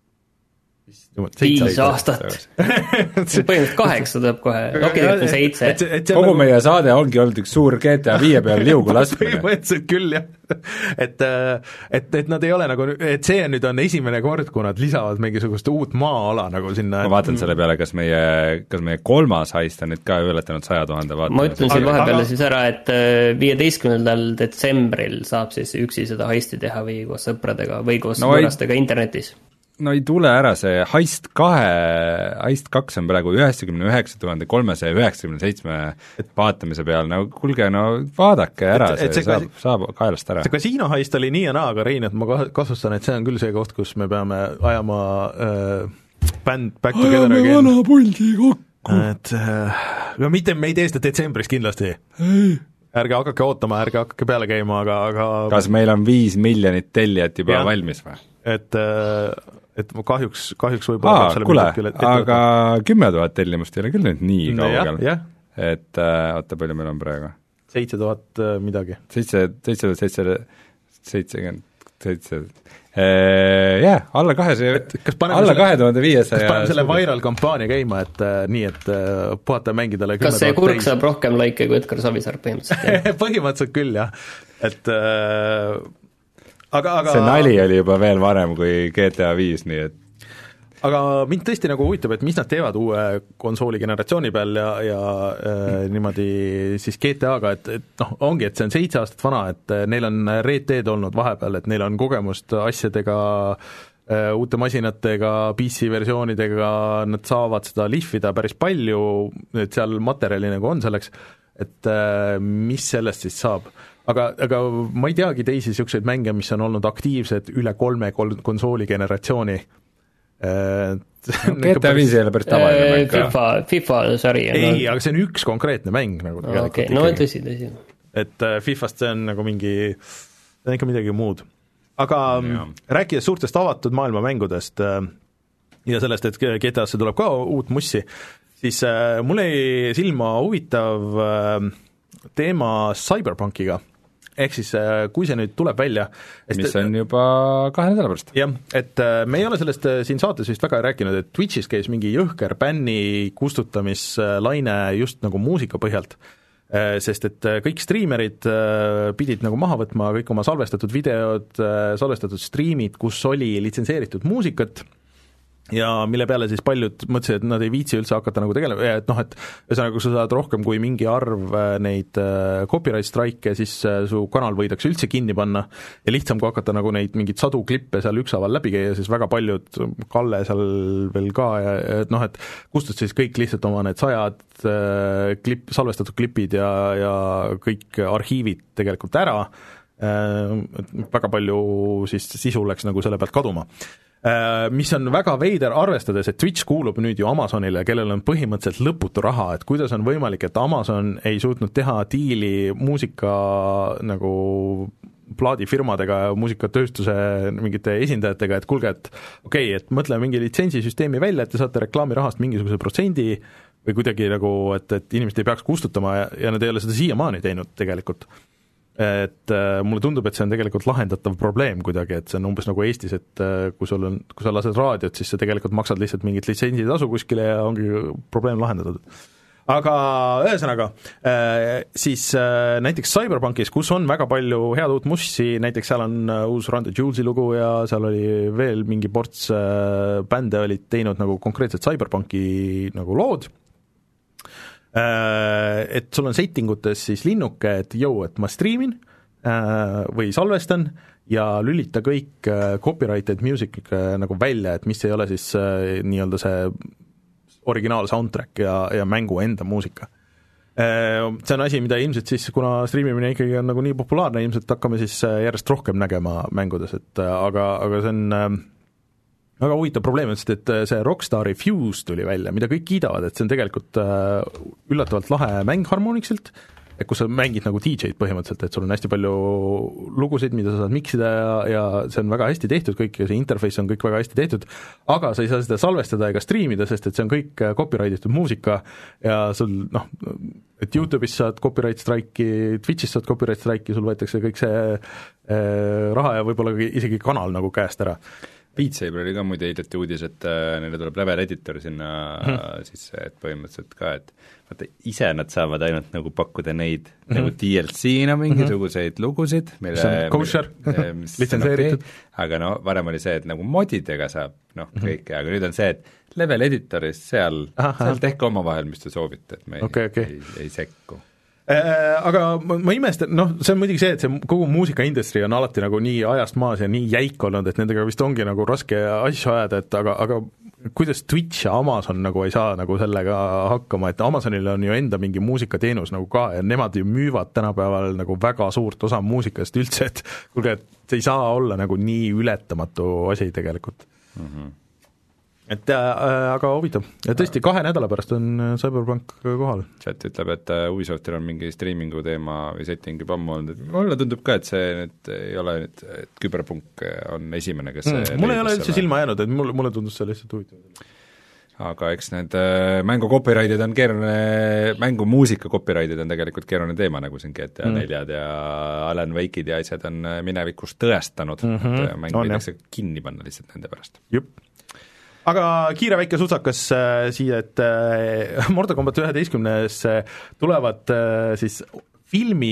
viis aastat. Põhimõtteliselt kaheksa tuleb kohe, okei, ütleme seitse. Kogu nagu... meie saade ongi olnud üks suur G T A viie peal liugu laskmine. Põhimõtteliselt küll, jah. Et, et, et nad ei ole nagu, et see nüüd on esimene kord, kui nad lisavad mingisugust uut maa-ala nagu sinna. Ma vaatan selle peale, kas meie, kas meie kolmas haist on nüüd ka ületanud saja tuhande vaatama. Ma ütlen siin vahepeale siis ära, et viieteistkümnendal detsembril saab siis üksi seda haisti teha või koos sõpradega või koos no, võõrastega internetis. No ei tule ära, see Heist kahe, Heist kaks on praegu üheksakümne üheksa tuhande kolmesaja üheksakümne seitsme vaatamise peal, no kuulge, no vaadake ära, see, see saab, saab kaelast ära. See kasiino Heist oli nii ja naa, aga Rein, et ma kahtlustan, et see on küll see koht, kus me peame ajama äh, bänd back together again. Ajame vana puldi kokku. Et äh, no mitte, me ei tee seda detsembris kindlasti. Ei. Ärge hakake ootama, ärge hakake peale käima, aga, aga kas meil on viis miljonit tellijat juba ja. Valmis või? Et äh, et kahjuks, kahjuks võib-olla Aa, kuule, aga kümme tuhat tellimust ei ole küll nüüd nii kaugel. Et äh, oota, palju meil on praegu? seitse tuhat midagi. seitse, seitse tuhat seitse, seitsekümmend seitse, jah, alla kahesaja, alla kahe tuhande viiesaja. Kas paneme selle viral kampaania käima, et äh, nii, et äh, puhata mängidele kas see kurk saab rohkem laike kui Edgar Savisaar põhimõtteliselt? põhimõtteliselt küll, jah. Et äh, Aga, aga... see nali oli juba veel varem kui G T A viis, nii et aga mind tõesti nagu huvitab, et mis nad teevad uue konsooli generatsiooni peal ja, ja äh, niimoodi siis G T A-ga, et, et noh, ongi, et see on seitse aastat vana, et neil on Red Dead olnud vahepeal, et neil on kogemust asjadega äh, uute masinatega, P C-versioonidega, nad saavad seda lihvida päris palju, et seal materjali nagu on selleks, et mis sellest siis saab. Aga, aga ma ei teagi teisi niisuguseid mänge, mis on olnud aktiivsed üle kolme kol- konsooli generatsiooni. No, G T A viis ei ole päris tavaline mäng. FIFA, FIFA sari. Ei, aga see on üks konkreetne mäng nagu tegelikult. Okay. No tõsi, tõsi. Et FIFAst see on nagu mingi, see on ikka midagi muud. Aga ja. Rääkides suurtest avatud maailma mängudest ja sellest, et G T A-sse tuleb ka uut mussi, siis mul jäi silma huvitav teema Cyberpunkiga. Ehk siis, kui see nüüd tuleb välja mis on juba kahe nädala pärast. Jah, et me ei ole sellest siin saates vist väga rääkinud, et Twitchis käis mingi jõhker bänni kustutamislaine just nagu muusika põhjalt, sest et kõik striimerid pidid nagu maha võtma kõik oma salvestatud videod, salvestatud striimid, kus oli litsenseeritud muusikat, ja mille peale siis paljud mõtlesid, et nad ei viitsi üldse hakata nagu tegelema, et noh, et ühesõnaga, kui sa saad rohkem kui mingi arv neid copyright strike'e, siis su kanal võidakse üldse kinni panna ja lihtsam kui hakata nagu neid mingeid sadu klippe seal ükshaaval läbi käia, siis väga paljud, Kalle seal veel ka, ja et noh, et kustut siis kõik lihtsalt oma need sajad klipp, salvestatud klipid ja, ja kõik arhiivid tegelikult ära, väga palju siis sisu läks nagu selle pealt kaduma. Mis on väga veider arvestades, et Twitch kuulub nüüd ju Amazonile, kellel on põhimõtteliselt lõputu raha, et kuidas on võimalik, et Amazon ei suutnud teha diili muusika nagu plaadifirmadega ja muusikatööstuse mingite esindajatega, et kuulge, et okei okay,, et mõtle mingi litsentsisüsteemi välja, et te saate reklaamirahast mingisuguse protsendi või kuidagi nagu, et, et inimesed ei peaks kustutama ja, ja nad ei ole seda siiamaani teinud tegelikult. Et äh, mulle tundub, et see on tegelikult lahendatav probleem kuidagi, et see on umbes nagu Eestis, et äh, kui sul on, kui sa lased raadiot, siis sa tegelikult maksad lihtsalt mingit litsentsitasu kuskile ja ongi probleem lahendatud. Aga ühesõnaga, äh, siis äh, näiteks Cyberpunkis, kus on väga palju head uut mussi, näiteks seal on äh, uus Run the Jewelsi lugu ja seal oli veel mingi ports äh, bände olid teinud nagu konkreetselt Cyberpunki nagu lood, et sul on settingutes siis linnuke, et jõu, et ma striimin või salvestan ja lülita kõik copyrighted music nagu välja, et mis ei ole siis nii-öelda see originaal soundtrack ja, ja mängu enda muusika. See on asi, mida ilmselt siis, kuna striimimine ikkagi on nagu nii populaarne, ilmselt hakkame siis järjest rohkem nägema mängudes, et aga, aga see on väga huvitav probleem, et see Rockstari Fuse tuli välja, mida kõik kiidavad, et see on tegelikult üllatavalt lahe mäng harmooniksilt, et kus sa mängid nagu D J-d põhimõtteliselt, et sul on hästi palju lugusid, mida sa saad miksida ja, ja see on väga hästi tehtud kõik ja see interface on kõik väga hästi tehtud, aga sa ei saa seda salvestada ega striimida, sest et see on kõik copyrightitud muusika ja sul noh, et YouTube'is saad copyright strike'i, Twitch'is saad copyright strike'i, sul võetakse kõik see eh, raha ja võib-olla isegi kanal nagu käest ära. Beat Saber oli ka muide hiljuti uudis, et äh, neile tuleb level editor sinna hmm. sisse, et põhimõtteliselt ka, et vaata, ise nad saavad ainult nagu pakkuda neid hmm. nagu D L C-na mingisuguseid hmm. lugusid, mille kosher, litsenseeritud. Aga no varem oli see, et nagu modidega saab noh, kõike hmm., aga nüüd on see, et level editoris seal, seal tehke omavahel, mis te soovite, et me okay, okay. ei, ei, ei sekku. Aga ma, ma imestan, noh, see on muidugi see, et see kogu muusikaindustri on alati nagu nii ajast maas ja nii jäik olnud, et nendega vist ongi nagu raske asju ajada, et aga, aga kuidas Twitch ja Amazon nagu ei saa nagu sellega hakkama, et Amazonil on ju enda mingi muusikateenus nagu ka ja nemad ju müüvad tänapäeval nagu väga suurt osa muusikast üldse, et kuulge, et see ei saa olla nagu nii ületamatu asi tegelikult. Mm-hmm. Et äh, aga huvitav. Ja tõesti, kahe nädala pärast on Cyberpunk kohal. Chat ütleb, et Ubisoftil on mingi streamingu teema või setting juba ammu olnud, et mulle tundub ka, et see nüüd ei ole nüüd, et Küberpunk on esimene, kes mm, mulle ei ole üldse silma jäänud, et mulle, mulle tundus see lihtsalt huvitav. Aga eks need äh, mängu copyright'id on keeruline, mängu muusika copyright'id on tegelikult keeruline teema, nagu siin G T A mm. neljad ja Alan Wake'id ja asjad on minevikus tõestanud mm-hmm. et mäng võidakse kinni panna lihtsalt nende pärast. Jupp. Aga kiire väike sutsakas äh, siia, et äh, Mortal Combat üheteistkümnes äh, tulevad äh, siis filmi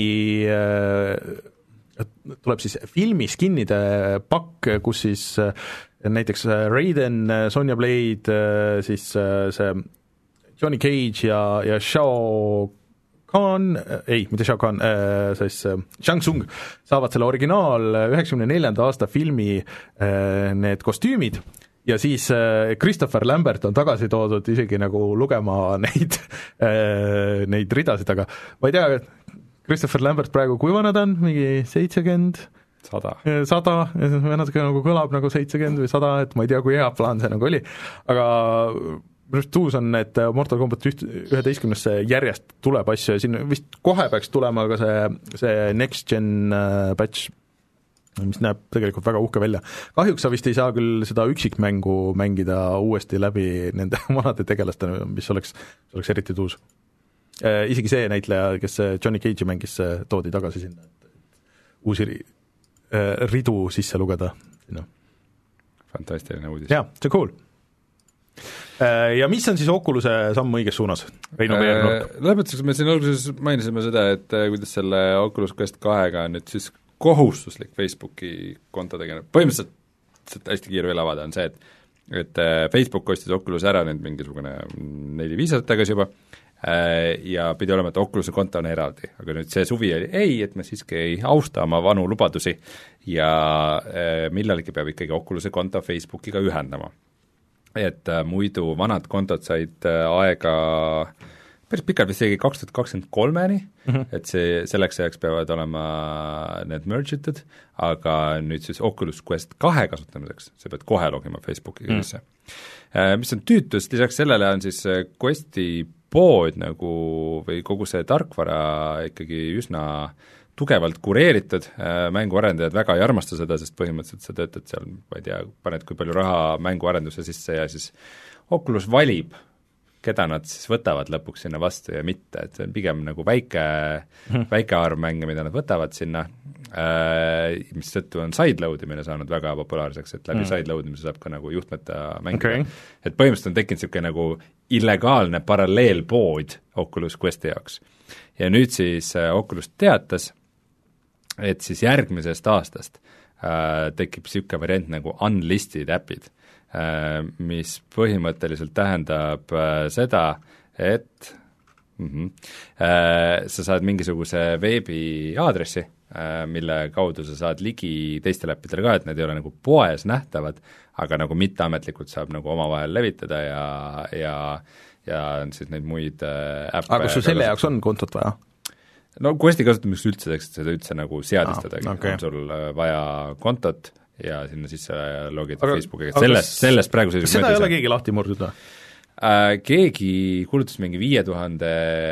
äh, tuleb siis filmiskinnide pakk, kus siis äh, näiteks Raiden, Sonya Blade, äh, siis äh, see Johnny Cage ja, ja Shao Kahn, ei, mitte Shao Kahn, äh, siis äh, Shang Tsung saavad selle originaal üheksakümne neljanda aasta filmi äh, need kostüümid ja siis Christopher Lambert on tagasi toodud isegi nagu lugema neid, neid ridasid, aga ma ei tea, Christopher Lambert praegu, kui vana ta on, mingi seitsekümmend sada, sada, natuke nagu kõlab nagu seitsekümmend või sada, et ma ei tea, kui hea plaan see nagu oli, aga minu arust uus on, et Mortal Combat üheteistkümnesse järjest tuleb asju ja siin vist kohe peaks tulema ka see, see next gen patch, mis näeb tegelikult väga uhke välja. Kahjuks sa vist ei saa küll seda üksikmängu mängida uuesti läbi nende vanade tegelastena, mis oleks, oleks eriti tuus. Isegi see näitleja, kes Johnny Cage'i mängis, toodi tagasi sinna, et uusi ridu sisse lugeda. No. Fantastiline uudis. Jaa, see on cool. Ja mis on siis Oculus'e samm õiges suunas? Reino Veernurk. Lõpetuseks me siin alguses mainisime seda, et kuidas selle Oculus Quest kahega on nüüd siis kohustuslik Facebooki konto tegema. Põhimõtteliselt hästi kiire veel avada on see, et, et Facebook ostis Oculus ära nüüd mingisugune neli-viis aastat tagasi juba ja pidi olema, et Oculus'e konto on eraldi, aga nüüd see suvi oli ei, et me siiski ei austa oma vanu lubadusi ja millalgi peab ikkagi Oculus'e konto Facebookiga ühendama. Et äh, muidu vanad kontod said äh, aega päris pikalt, vist isegi kaks tuhat kakskümmend kolmeni, mm-hmm. et see, selleks ajaks peavad olema need mergitud, aga nüüd siis Oculus Quest kahe kasutamiseks sa pead kohe logima Facebooki sisse mm.. Äh, mis on tüütus, lisaks sellele on siis Questi pood nagu või kogu see tarkvara ikkagi üsna tugevalt kureeritud, mänguarendajad väga ei armasta seda, sest põhimõtteliselt sa töötad seal, ma ei tea, paned kui palju raha mänguarendusse sisse ja siis Oculus valib, keda nad siis võtavad lõpuks sinna vastu ja mitte, et see on pigem nagu väike hmm., väike arv mänge, mida nad võtavad sinna, mis tõttu on sideload imine saanud väga populaarseks, et läbi hmm. sideload imise saab ka nagu juhtmeta mängida okay.. et põhimõtteliselt on tekkinud niisugune nagu illegaalne paralleelpood Oculus Questi jaoks. Ja nüüd siis Oculus teatas, et siis järgmisest aastast äh, tekib niisugune variant nagu unlisted äpid, äh, mis põhimõtteliselt tähendab äh, seda, et mm-hmm, äh, sa saad mingisuguse veebiaadressi, äh, mille kaudu sa saad ligi teistele äppidele ka, et need ei ole nagu poes nähtavad, aga nagu mitteametlikult saab nagu omavahel levitada ja, ja, ja siis neid muid äh, äppe aga kas sul selle jaoks on kontot vaja? No Questi kasutamiseks üldse, et seda üldse nagu seadistadagi ah,, okay. on sul vaja kontot ja sinna sisse logida Facebookiga, et sellest, sellest praegu seda mõttes, ei ole keegi lahti murdud või? Äh, keegi kuulutas mingi viie tuhande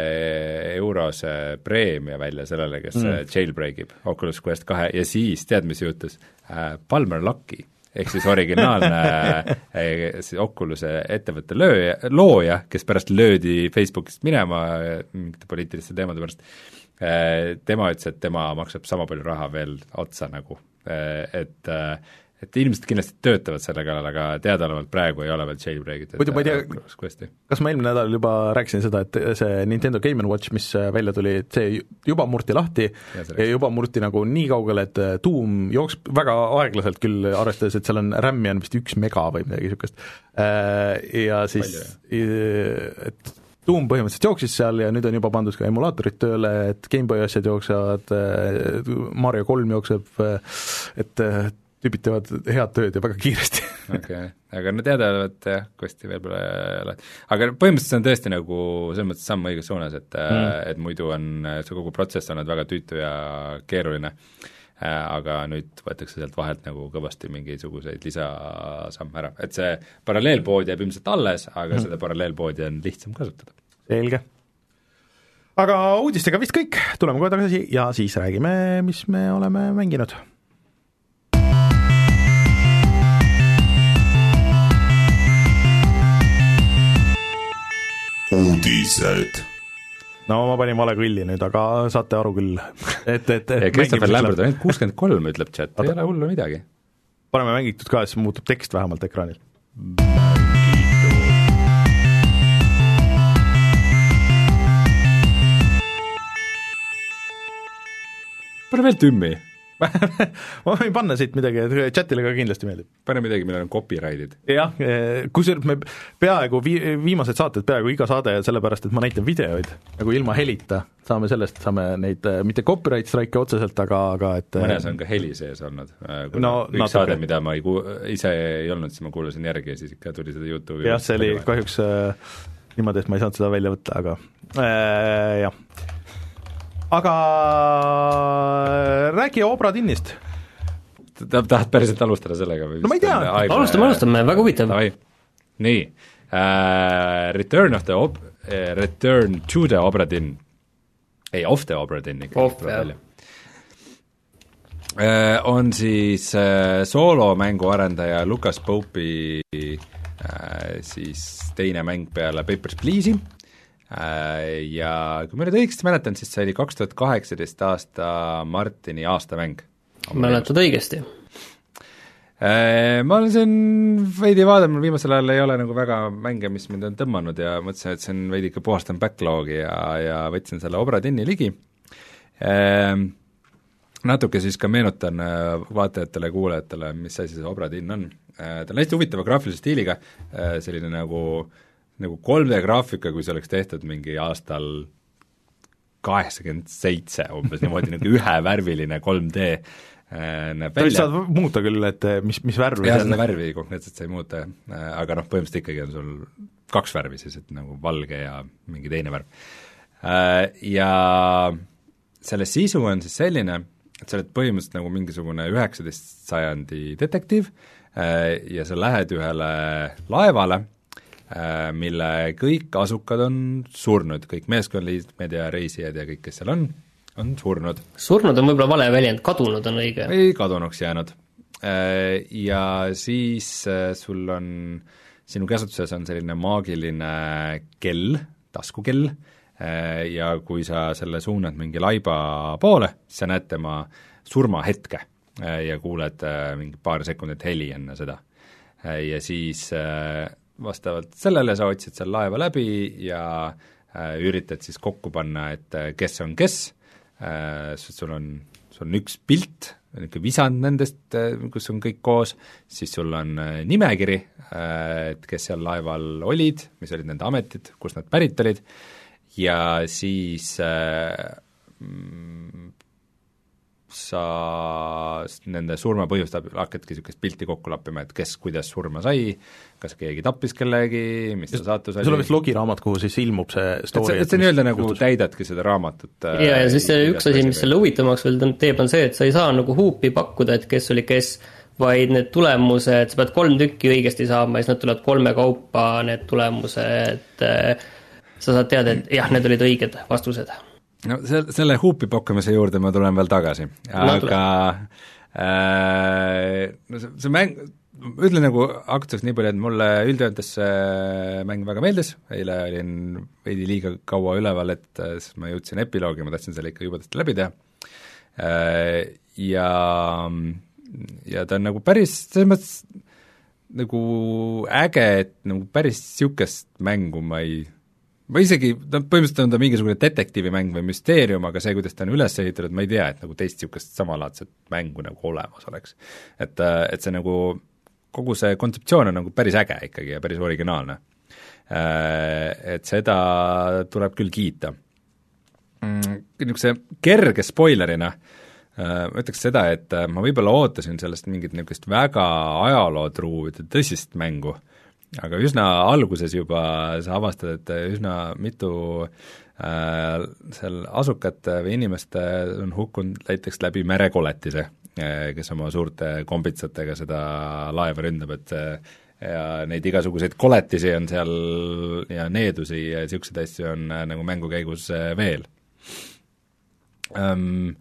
eurose preemia välja sellele, kes mm. jailbreakib Oculus Quest kahe ja siis tead, mis juhtus? Äh, Palmer Lucky ehk siis originaalne siis Oculus'e ettevõtte lööja, looja, kes pärast löödi Facebookist minema mingite poliitiliste teemade pärast, tema ütles, et tema maksab sama palju raha veel otsa nagu, et, et ilmselt kindlasti töötavad selle kallal, aga teadaolevalt praegu ei ole veel jailbreakid. muidu ma ei tea, kas ma eelmine nädal juba rääkisin seda, et see Nintendo Game and Watch, mis välja tuli, et see juba murti lahti ja, ja juba murti nagu nii kaugele, et Doom jooks väga aeglaselt küll, arvestades, et seal on RAM-i on vist üks mega või midagi niisugust. Ja siis, et Doom põhimõtteliselt jooksis seal ja nüüd on juba pandud ka emulaatorid tööle, et Gameboy asjad jooksevad, Mario kolm jookseb, et tüübid teevad head tööd ja väga kiiresti. okei okay., aga no teadavat jah, Questi veel pole ole. Aga põhimõtteliselt on tõesti nagu selles mõttes samm õiges suunas, et mm. et muidu on see kogu protsess on väga tüütu ja keeruline, aga nüüd võetakse sealt vahelt nagu kõvasti mingisuguseid lisasamme ära, et see paralleelpood jääb ilmselt alles, aga mm. seda paralleelpoodi on lihtsam kasutada. Selge. Aga uudistega vist kõik, tuleme kohe tagasi ja siis räägime, mis me oleme mänginud. Uudised. No ma panin vale kõlli nüüd, aga saate aru küll, et, et, et Christopher Lambert on ainult kuuskümmend kolm, ütleb chat, ei ole hullu midagi. Paneme mängitud ka, siis muutub tekst vähemalt ekraanil. Pane veel tümmi. ma võin panna siit midagi, et chatile ka kindlasti meeldib. pane midagi, millel on copyright'id. jah, kusjuures me peaaegu vi-, viimased saated, peaaegu iga saade, sellepärast et ma näitan videoid nagu ilma helita, saame sellest, saame neid mitte copyright strike'e otseselt, aga, aga et mõnes on ka heli sees olnud. No, üks natuke. Saade, mida ma ei ku-, ise ei olnud, siis ma kuulasin järgi ja siis ikka tuli seda YouTube'i. jah, see oli kahjuks äh, niimoodi, et ma ei saanud seda välja võtta, aga äh, jah. Aga räägi Obra Dinnist. Ta tahad päriselt alustada sellega? No ma ei tea, alustame, alustame, väga huvitav. Nii, uh, Return of the Ob-, uh, Return to the Obra Dinn, ei, of the Obra Dinn ikka. Of, jah. Uh, on siis uh, soolomängu arendaja Lucas Pope'i uh, siis teine mäng peale Papers, Please'i. Ja kui ma nüüd õigesti mäletan, siis see oli kaks tuhat kaheksateist aasta Martini aastamäng. Mäletad õigesti? Ma olen siin veidi vaadanud, mul viimasel ajal ei ole nagu väga mänge, mis mind on tõmmanud ja mõtlesin, et see on veidi ikka puhastan backlogi ja, ja võtsin selle Obra Dinni ligi. Natuke siis ka meenutan vaatajatele ja kuulajatele, mis asi see Obra Dinn on. Ta on hästi huvitava graafilise stiiliga, selline nagu nagu kolm D graafika, kui see oleks tehtud mingi aastal kaheksakümmend seitse umbes, niimoodi nagu ühevärviline kolm D näeb välja. Saad muuta küll, et mis, mis värvi jah, seda värvi konkreetselt sa ei muuta, aga noh, põhimõtteliselt ikkagi on sul kaks värvi siis, et nagu valge ja mingi teine värv. Ja selle sisu on siis selline, et sa oled põhimõtteliselt nagu mingisugune üheksateist sajandi detektiiv ja sa lähed ühele laevale, mille kõik asukad on surnud, kõik meeskonnaliikmed ja reisijad ja kõik, kes seal on, on surnud. Surnud on võib-olla vale väljend, kadunud on õige. Ei, kadunuks jäänud. Ja siis sul on, sinu käsutuses on selline maagiline kell, taskukell, ja kui sa selle suunad mingi laiba poole, siis sa näed tema surmahetke ja kuuled mingi paar sekundit heli enne seda. Ja siis vastavalt sellele sa otsid seal laeva läbi ja äh, üritad siis kokku panna, et äh, kes on kes äh,, sul on, sul on üks pilt, niisugune visand nendest, äh, kus on kõik koos, siis sul on äh, nimekiri äh,, et kes seal laeval olid, mis olid nende ametid, kust nad pärit olid, ja siis äh, sa nende surma põhjust hakkadki niisugust pilti kokku lappima, et kes kuidas surma sai, kas keegi tappis kellegi, mis ta saatus oli. sul on vist logiraamat, kuhu siis ilmub see story. et see nii-öelda nagu jutus. Täidadki seda raamatut. ja, ja siis see üks asi, mis selle huvitavamaks veel teeb, on see, et sa ei saa nagu huupi pakkuda, et kes oli kes, vaid need tulemused, sa pead kolm tükki õigesti saama ja siis nad tulevad kolme kaupa, need tulemused, sa saad teada, et jah, need olid õiged vastused. No se-, selle huupi pakkumise juurde ma tulen veel tagasi, aga äh, no see, see mäng, ütlen nagu haktuseks nii palju, et mulle üldjoontes see mäng väga meeldis, eile olin veidi liiga kaua üleval, et siis ma jõudsin epiloogi, ma tahtsin selle ikka jubedasti läbi teha äh, ja, ja ta on nagu päris, selles mõttes nagu äge, et nagu päris niisugust mängu ma ei või isegi, no põhimõtteliselt on ta mingisugune detektiivimäng või müsteerium, aga see, kuidas ta on üles ehitatud, ma ei tea, et nagu teist niisugust samalaadset mängu nagu olemas oleks. Et, et see nagu, kogu see kontseptsioon on nagu päris äge ikkagi ja päris originaalne. Et seda tuleb küll kiita. Niisuguse kerge spoilerina ma ütleks seda, et ma võib-olla ootasin sellest mingit niisugust väga ajalootruu tõsist mängu, aga üsna alguses juba sa avastad, et üsna mitu äh, seal asukat või inimest on hukkunud näiteks läbi merekoletise, kes oma suurte kombitsatega seda laeva ründab, et ja neid igasuguseid koletisi on seal ja needusi ja niisuguseid asju on nagu mängu käigus veel um,.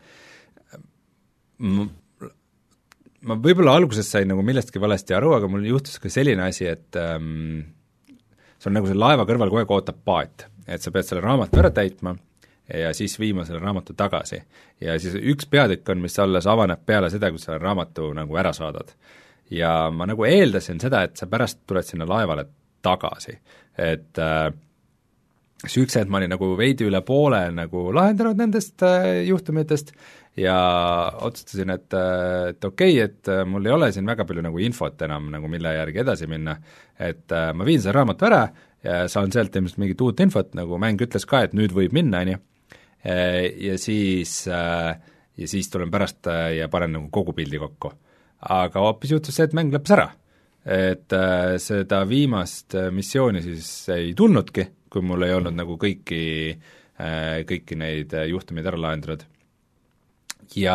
M- ma võib-olla alguses sain nagu millestki valesti aru, aga mul juhtus ka selline asi, et ähm, see on nagu see laeva kõrval kogu aeg ootab paat, et sa pead selle raamatu ära täitma ja siis viima selle raamatu tagasi. Ja siis üks peatükk on, mis alles avaneb peale seda, kui sa raamatu nagu ära saadad. Ja ma nagu eeldasin seda, et sa pärast tuled sinna laevale tagasi, et äh, siis üks hetk ma olin nagu veidi üle poole nagu lahendanud nendest äh, juhtumitest ja otsustasin, et, et okei okay,, et mul ei ole siin väga palju nagu infot enam nagu mille järgi edasi minna, et äh, ma viin selle raamatu ära ja saan sealt ilmselt mingit uut infot, nagu mäng ütles ka, et nüüd võib minna, on ju, ja siis äh, ja siis tulen pärast äh, ja panen nagu kogu pildi kokku. Aga hoopis juhtus see, et mäng lõppes ära. Et äh, seda viimast äh, missiooni siis ei tulnudki, kui mul ei olnud nagu kõiki äh,, kõiki neid äh, juhtumeid ära lahendatud. Ja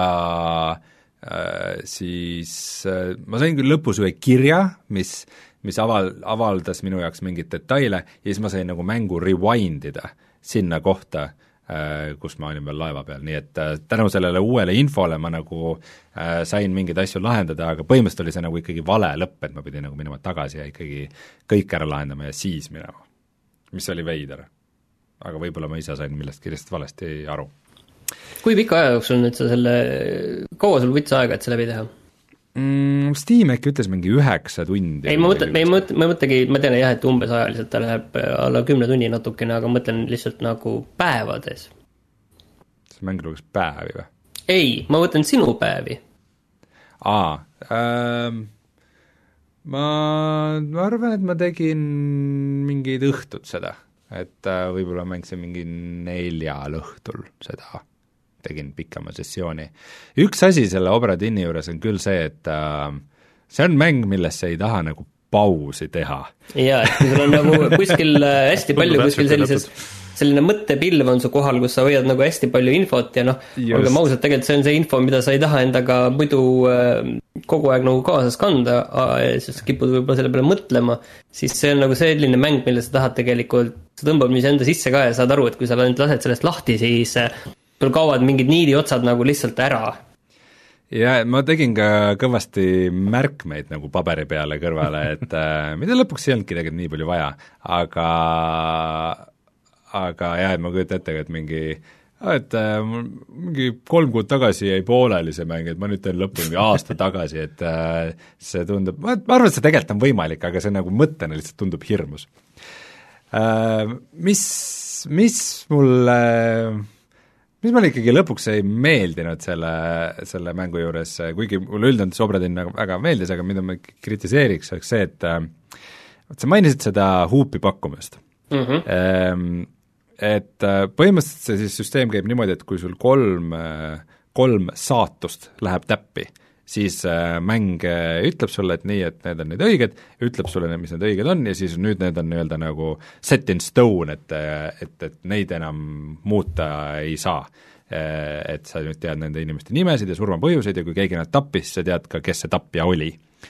äh, siis äh, ma sain küll lõpus ühe kirja, mis, mis aval, avaldas minu jaoks mingeid detaile ja siis ma sain nagu mängu rewindida sinna kohta, äh, kus ma olin veel laeva peal, nii et äh, tänu sellele uuele infole ma nagu äh, sain mingeid asju lahendada, aga põhimõtteliselt oli see nagu ikkagi vale lõpp, et ma pidin nagu minema tagasi ja ikkagi kõik ära lahendama ja siis minema, mis oli veider. Aga võib-olla ma ise sain millestki lihtsalt valesti aru. Kui pika aja jooksul nüüd sa selle, kaua sul võttis aega, et see läbi teha? Mm, Steam äkki ütles mingi üheksa tundi. Ei, ma mõtlen, ma ei mõtle, ma mõtlegi, ma tean jah, et umbes ajaliselt ta läheb alla kümne tunni natukene, aga mõtlen lihtsalt nagu päevades. See mäng luges päevi või? Ei, ma mõtlen sinu päevi. Aa, ähm, ma, ma arvan, et ma tegin mingeid õhtud seda, et äh, võib-olla mängisin mingi neljal õhtul seda. Tegin pikema sessiooni. Üks asi selle Obra Dini juures on küll see, et äh, see on mäng, millesse ei taha nagu pausi teha. Jaa, et sul on nagu kuskil hästi palju kuskil sellises, selline mõttepilv on su kohal, kus sa hoiad nagu hästi palju infot ja noh, olgem ausalt, tegelikult see on see info, mida sa ei taha endaga muidu äh, kogu aeg nagu kaasas kanda, siis kipud võib-olla selle peale mõtlema, siis see on nagu selline mäng, mille sa tahad tegelikult, sa tõmbab mis enda sisse ka ja saad aru, et kui sa lased sellest lahti, siis sul kaovad mingid niidi otsad nagu lihtsalt ära. Ja ma tegin ka kõvasti märkmeid nagu paberi peale kõrvale, et äh, mida lõpuks ei olnudki tegelikult nii palju vaja, aga aga jah, et ma kujutan ette, et mingi et äh, mingi kolm kuud tagasi jäi pooleli see mäng, et ma nüüd teen lõppu mingi aasta tagasi, et äh, see tundub, ma arvan, et see tegelikult on võimalik, aga see nagu mõttena lihtsalt tundub hirmus. Äh, mis, mis mulle äh, mis mulle ikkagi lõpuks ei meeldinud selle, selle mängu juures, kuigi mulle üldant Obra Dinn väga meeldis, aga mida ma kritiseeriks, oleks see, et et sa mainisid seda huupi pakkumist. Mm-hmm. Et põhimõtteliselt see siis süsteem käib niimoodi, et kui sul kolm, kolm saatust läheb täppi, siis mäng ütleb sulle, et nii, et need on need õiged, ütleb sulle, mis need õiged on ja siis nüüd need on nii-öelda nagu set in stone, et, et, et neid enam muuta ei saa. Et sa nüüd tead nende inimeste nimesid ja surmapõhjuseid ja kui keegi nad tappis, sa tead ka, kes see tapja oli.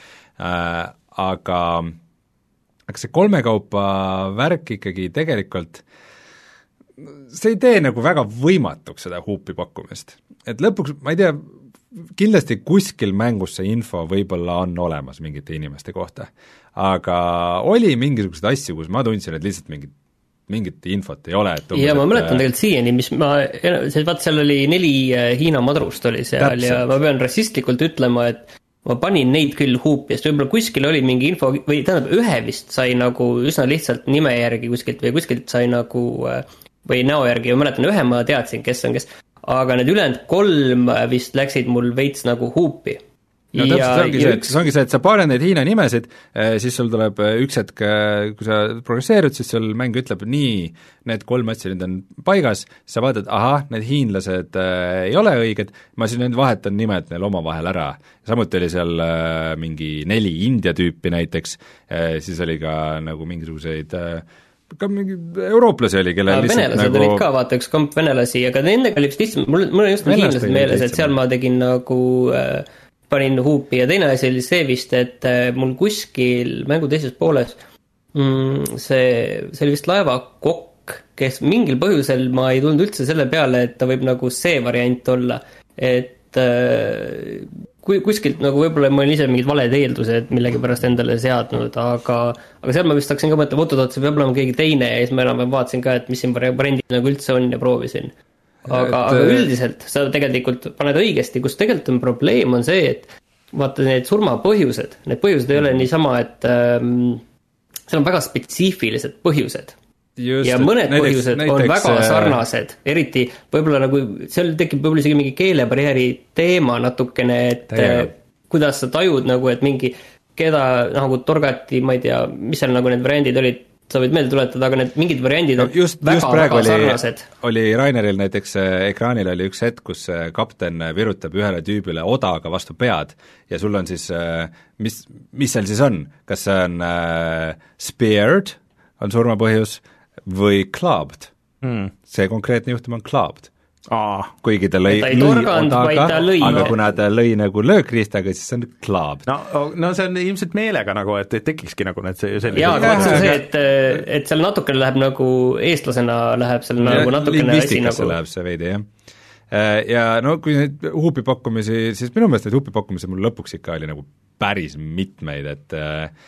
Aga, aga see kolmekaupa värk ikkagi tegelikult see ei tee nagu väga võimatuks seda huupi pakkumist. Et lõpuks, ma ei tea, kindlasti kuskil mängus see info võib-olla on olemas mingite inimeste kohta, aga oli mingisuguseid asju, kus ma tundsin, et lihtsalt mingit, mingit infot ei ole. Ja ma mäletan tegelikult siiani, mis ma, vaat seal oli neli Hiina madrust oli seal täpselt. Ja ma pean rassistlikult ütlema, et ma panin neid küll huupi, sest võib-olla kuskil oli mingi info, või tähendab ühe vist sai nagu üsna lihtsalt nime järgi kuskilt või kuskilt sai nagu, või näo järgi, ja mäletan ühe ma teadsin, kes on kes, aga need ülejäänud kolm vist läksid mul veits nagu huupi. No täpselt, see ongi see, üks... see ongi see, et sa paaren neid Hiina nimesid, siis sul tuleb üks hetk, kui sa progresseerid, siis sul mäng ütleb nii, need kolm asja nüüd on paigas, sa vaatad, ahah, need hiinlased äh, ei ole õiged, ma siis nüüd vahetan nimed neil omavahel ära. Samuti oli seal äh, mingi neli India tüüpi näiteks, äh, siis oli ka nagu mingisuguseid äh, ka mingi eurooplasi oli, kellel lihtsalt venelased nagu... olid ka, vaata, üks komp venelasi, aga nendega oli vist lihtsalt, mul, mul on just hiinlased meeles, et seal ma tegin nagu äh, panin huupi ja teine asi oli see vist, et äh, mul kuskil mängu teises pooles mm, see, see oli vist laevakokk, kes mingil põhjusel ma ei tulnud üldse selle peale, et ta võib nagu see variant olla, et äh, kui kuskilt nagu võib-olla ma olen ise mingid valed eeldused millegi pärast endale seadnud, aga, aga seal ma vist hakkasin ka mõtlema, oot-oot, see peab olema keegi teine ja siis ma enam vaatasin ka, et mis siin variandid nagu üldse on ja proovisin. Aga, et... aga üldiselt sa tegelikult paned õigesti, kus tegelikult on probleem on see, et vaata need surmapõhjused, need põhjused ei ole niisama, et ähm, seal on väga spetsiifilised põhjused. Just, ja mõned näiteks, põhjused näiteks, on väga sarnased, eriti võib-olla nagu seal tekib võib-olla isegi mingi keelebarjääri teema natukene, et Täiega. kuidas sa tajud nagu, et mingi, keda nagu torgati, ma ei tea, mis seal nagu need variandid olid, sa võid meelde tuletada, aga need mingid variandid on no just, väga, väga oli, sarnased. Oli Raineril näiteks ekraanil oli üks hetk, kus kapten virutab ühele tüübile odaga vastu pead ja sul on siis, mis, mis seal siis on, kas see on äh, speared, on surmapõhjus, või clubbed hmm.. see konkreetne juhtum on clubbed. Aa. kuigi ta lõi, ta lõi torganud, odaga, aga kuna ta lõi nagu löökriistaga, siis see on clubbed. No, no see on ilmselt meelega nagu, et, et tekikski nagu need sellised jaa, aga see on see, et, et seal natukene läheb nagu eestlasena läheb seal nagu natukene asi nagu läheb see veidi, jah. Ja no kui neid huupipakkumisi, siis minu meelest neid huupipakkumisi mul lõpuks ikka oli nagu päris mitmeid, et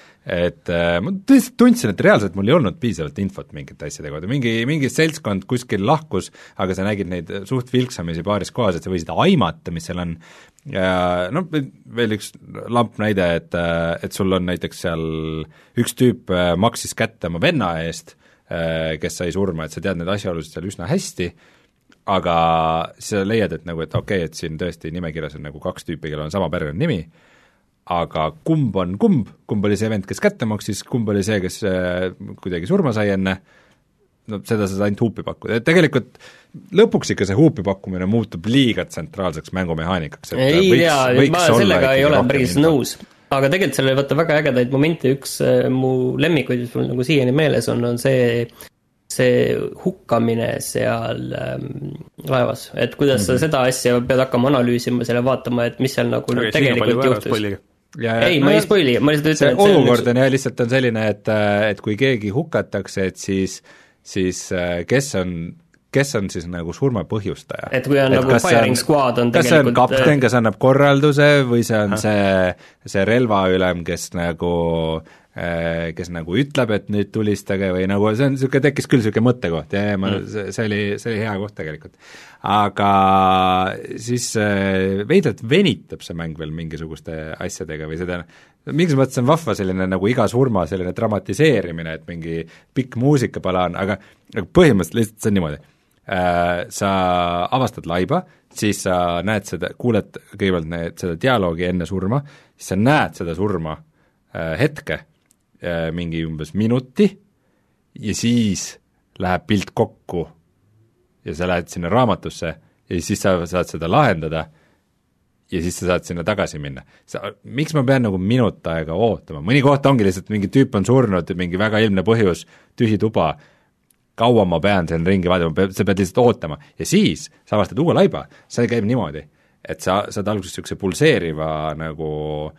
et äh, ma tõesti tundsin, et reaalselt mul ei olnud piisavalt infot mingite asjade kohta, mingi, mingi seltskond kuskil lahkus, aga sa nägid neid suht vilksamisi paaris kohas, et sa võisid aimata, mis seal on, ja no veel üks lamp näide, et, et sul on näiteks seal üks tüüp maksis kätte oma venna eest, kes sai surma, et sa tead need asjaolusid seal üsna hästi, aga sa leiad, et nagu, et okei okay,, et siin tõesti nimekirjas on nagu kaks tüüpi, kellel on sama pärane nimi, aga kumb on kumb, kumb oli see vend, kes kätte maksis, kumb oli see, kes äh, kuidagi surma sai enne, no seda sa saad ainult huupi pakkuda, et tegelikult lõpuks ikka see huupi pakkumine muutub liiga tsentraalseks mängumehaanikaks. ei tea, ma sellega ei ole päris nõus, aga tegelikult seal oli vaata väga ägedaid momente, üks äh, mu lemmikuid, mis mul nagu siiani meeles on, on see see hukkamine seal ähm, laevas, et kuidas mm -hmm. sa seda asja pead hakkama analüüsima, selle vaatama, et mis seal nagu okay, tegelikult juhtus. Ja, ei, ma ei spoili, ma lihtsalt ütlen, et see olukord on jah, lihtsalt on selline, et, et kui keegi hukatakse, et siis, siis kes on, kes on siis nagu surma põhjustaja. Et kui on et nagu firing on, squad on kas tegelikult kas see on kapten, kes annab korralduse või see on see, see relvaülem, kes nagu kes nagu ütleb, et nüüd tulistage või nagu see on niisugune, tekkis küll niisugune mõttekoht ja, ja ma, see, see oli, see oli hea koht tegelikult. Aga siis veidralt venitab see mäng veel mingisuguste asjadega või seda, mingis mõttes on vahva selline nagu iga surma selline dramatiseerimine, et mingi pikk muusikapala on, aga, aga põhimõtteliselt lihtsalt see on niimoodi. Sa avastad laiba, siis sa näed seda, kuuled kõigepealt need, seda dialoogi enne surma, siis sa näed seda surma hetke, mingi umbes minuti ja siis läheb pilt kokku ja sa lähed sinna raamatusse ja siis sa saad seda lahendada ja siis sa saad sinna tagasi minna. Sa, miks ma pean nagu minut aega ootama? Mõni koht ongi lihtsalt mingi tüüp on surnud, mingi väga ilmne põhjus, tühi tuba, kaua ma pean seal ringi vaatama, sa pead lihtsalt ootama ja siis sa avastad uue laiba, see käib niimoodi, et sa saad alguses niisuguse pulseeriva nagu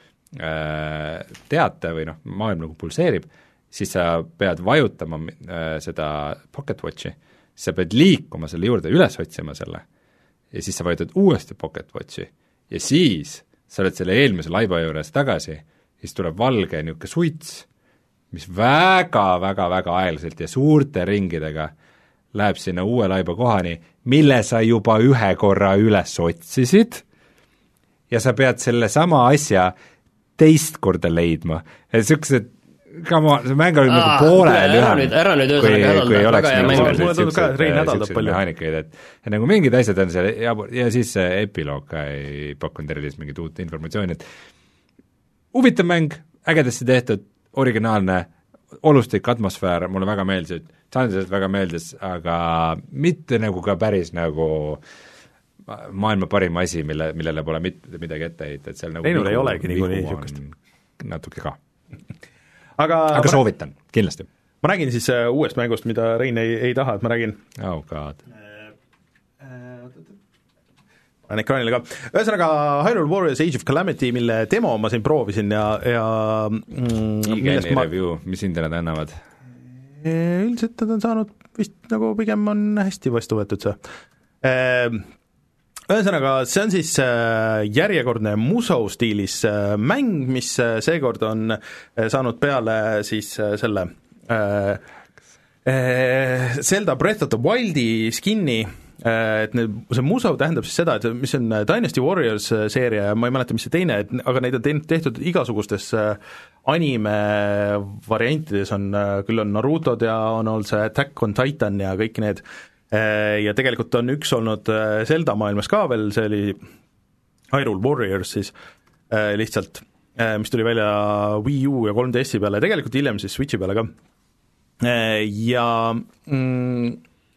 teate või noh, maailm nagu pulseerib, siis sa pead vajutama äh, seda Pocket Watchi, siis sa pead liikuma selle juurde, üles otsima selle ja siis sa vajutad uuesti Pocket Watchi ja siis sa oled selle eelmise laiba juures tagasi ja siis tuleb valge niisugune suits, mis väga-väga-väga aeglaselt ja suurte ringidega läheb sinna uue laiba kohani, mille sa juba ühe korra üles otsisid ja sa pead selle sama asja teist korda leidma, et niisugused come on, see mäng oli nagu poolel lühem, ära nüüd ühesõnaga hädaldab, väga hea mäng. Mulle tundub ka, et Rein hädaldab palju. Et, et nagu mingid asjad on seal ja, ja siis see epiloog ka ei pakkunud erilist mingit uut informatsiooni, et huvitav mäng, ägedasti tehtud, originaalne, olustik, atmosfäär, mulle väga meeldis, saandiselt väga meeldis, aga mitte nagu ka päris nagu maailma parim asi, mille, millele pole mitte midagi ette heita, et seal nagu Reinul ei olegi niikuinii niisugust. Natuke ka. aga aga soovitan, kindlasti. Ma räägin siis uh, uuest mängust, mida Rein ei, ei taha, et ma räägin oh god ma olen ekraanile ka. Ühesõnaga Hyrule Warriors Age of Calamity, mille demo ma siin proovisin ja, ja mm, Igeni ma... review, mis hindele ta annavad? Üldiselt ta on saanud vist nagu pigem on hästi vastu võetud see. Ühesõnaga, see on siis järjekordne Musou stiilis mäng, mis seekord on saanud peale siis selle Zelda Breath of the Wildi skinni et need, see Musou tähendab siis seda, et mis on Dynasty Warriors seeria ja ma ei mäleta, mis see teine, et aga neid on tehtud igasugustes anime variantides, on, küll on Narutod ja on olnud see Attack on Titan ja kõik need, ja tegelikult on üks olnud Zelda maailmas ka veel, see oli Hyrule Warriors siis lihtsalt, mis tuli välja Wii U ja kolm D S-i peale, tegelikult hiljem siis Switchi peale ka. Ja mm,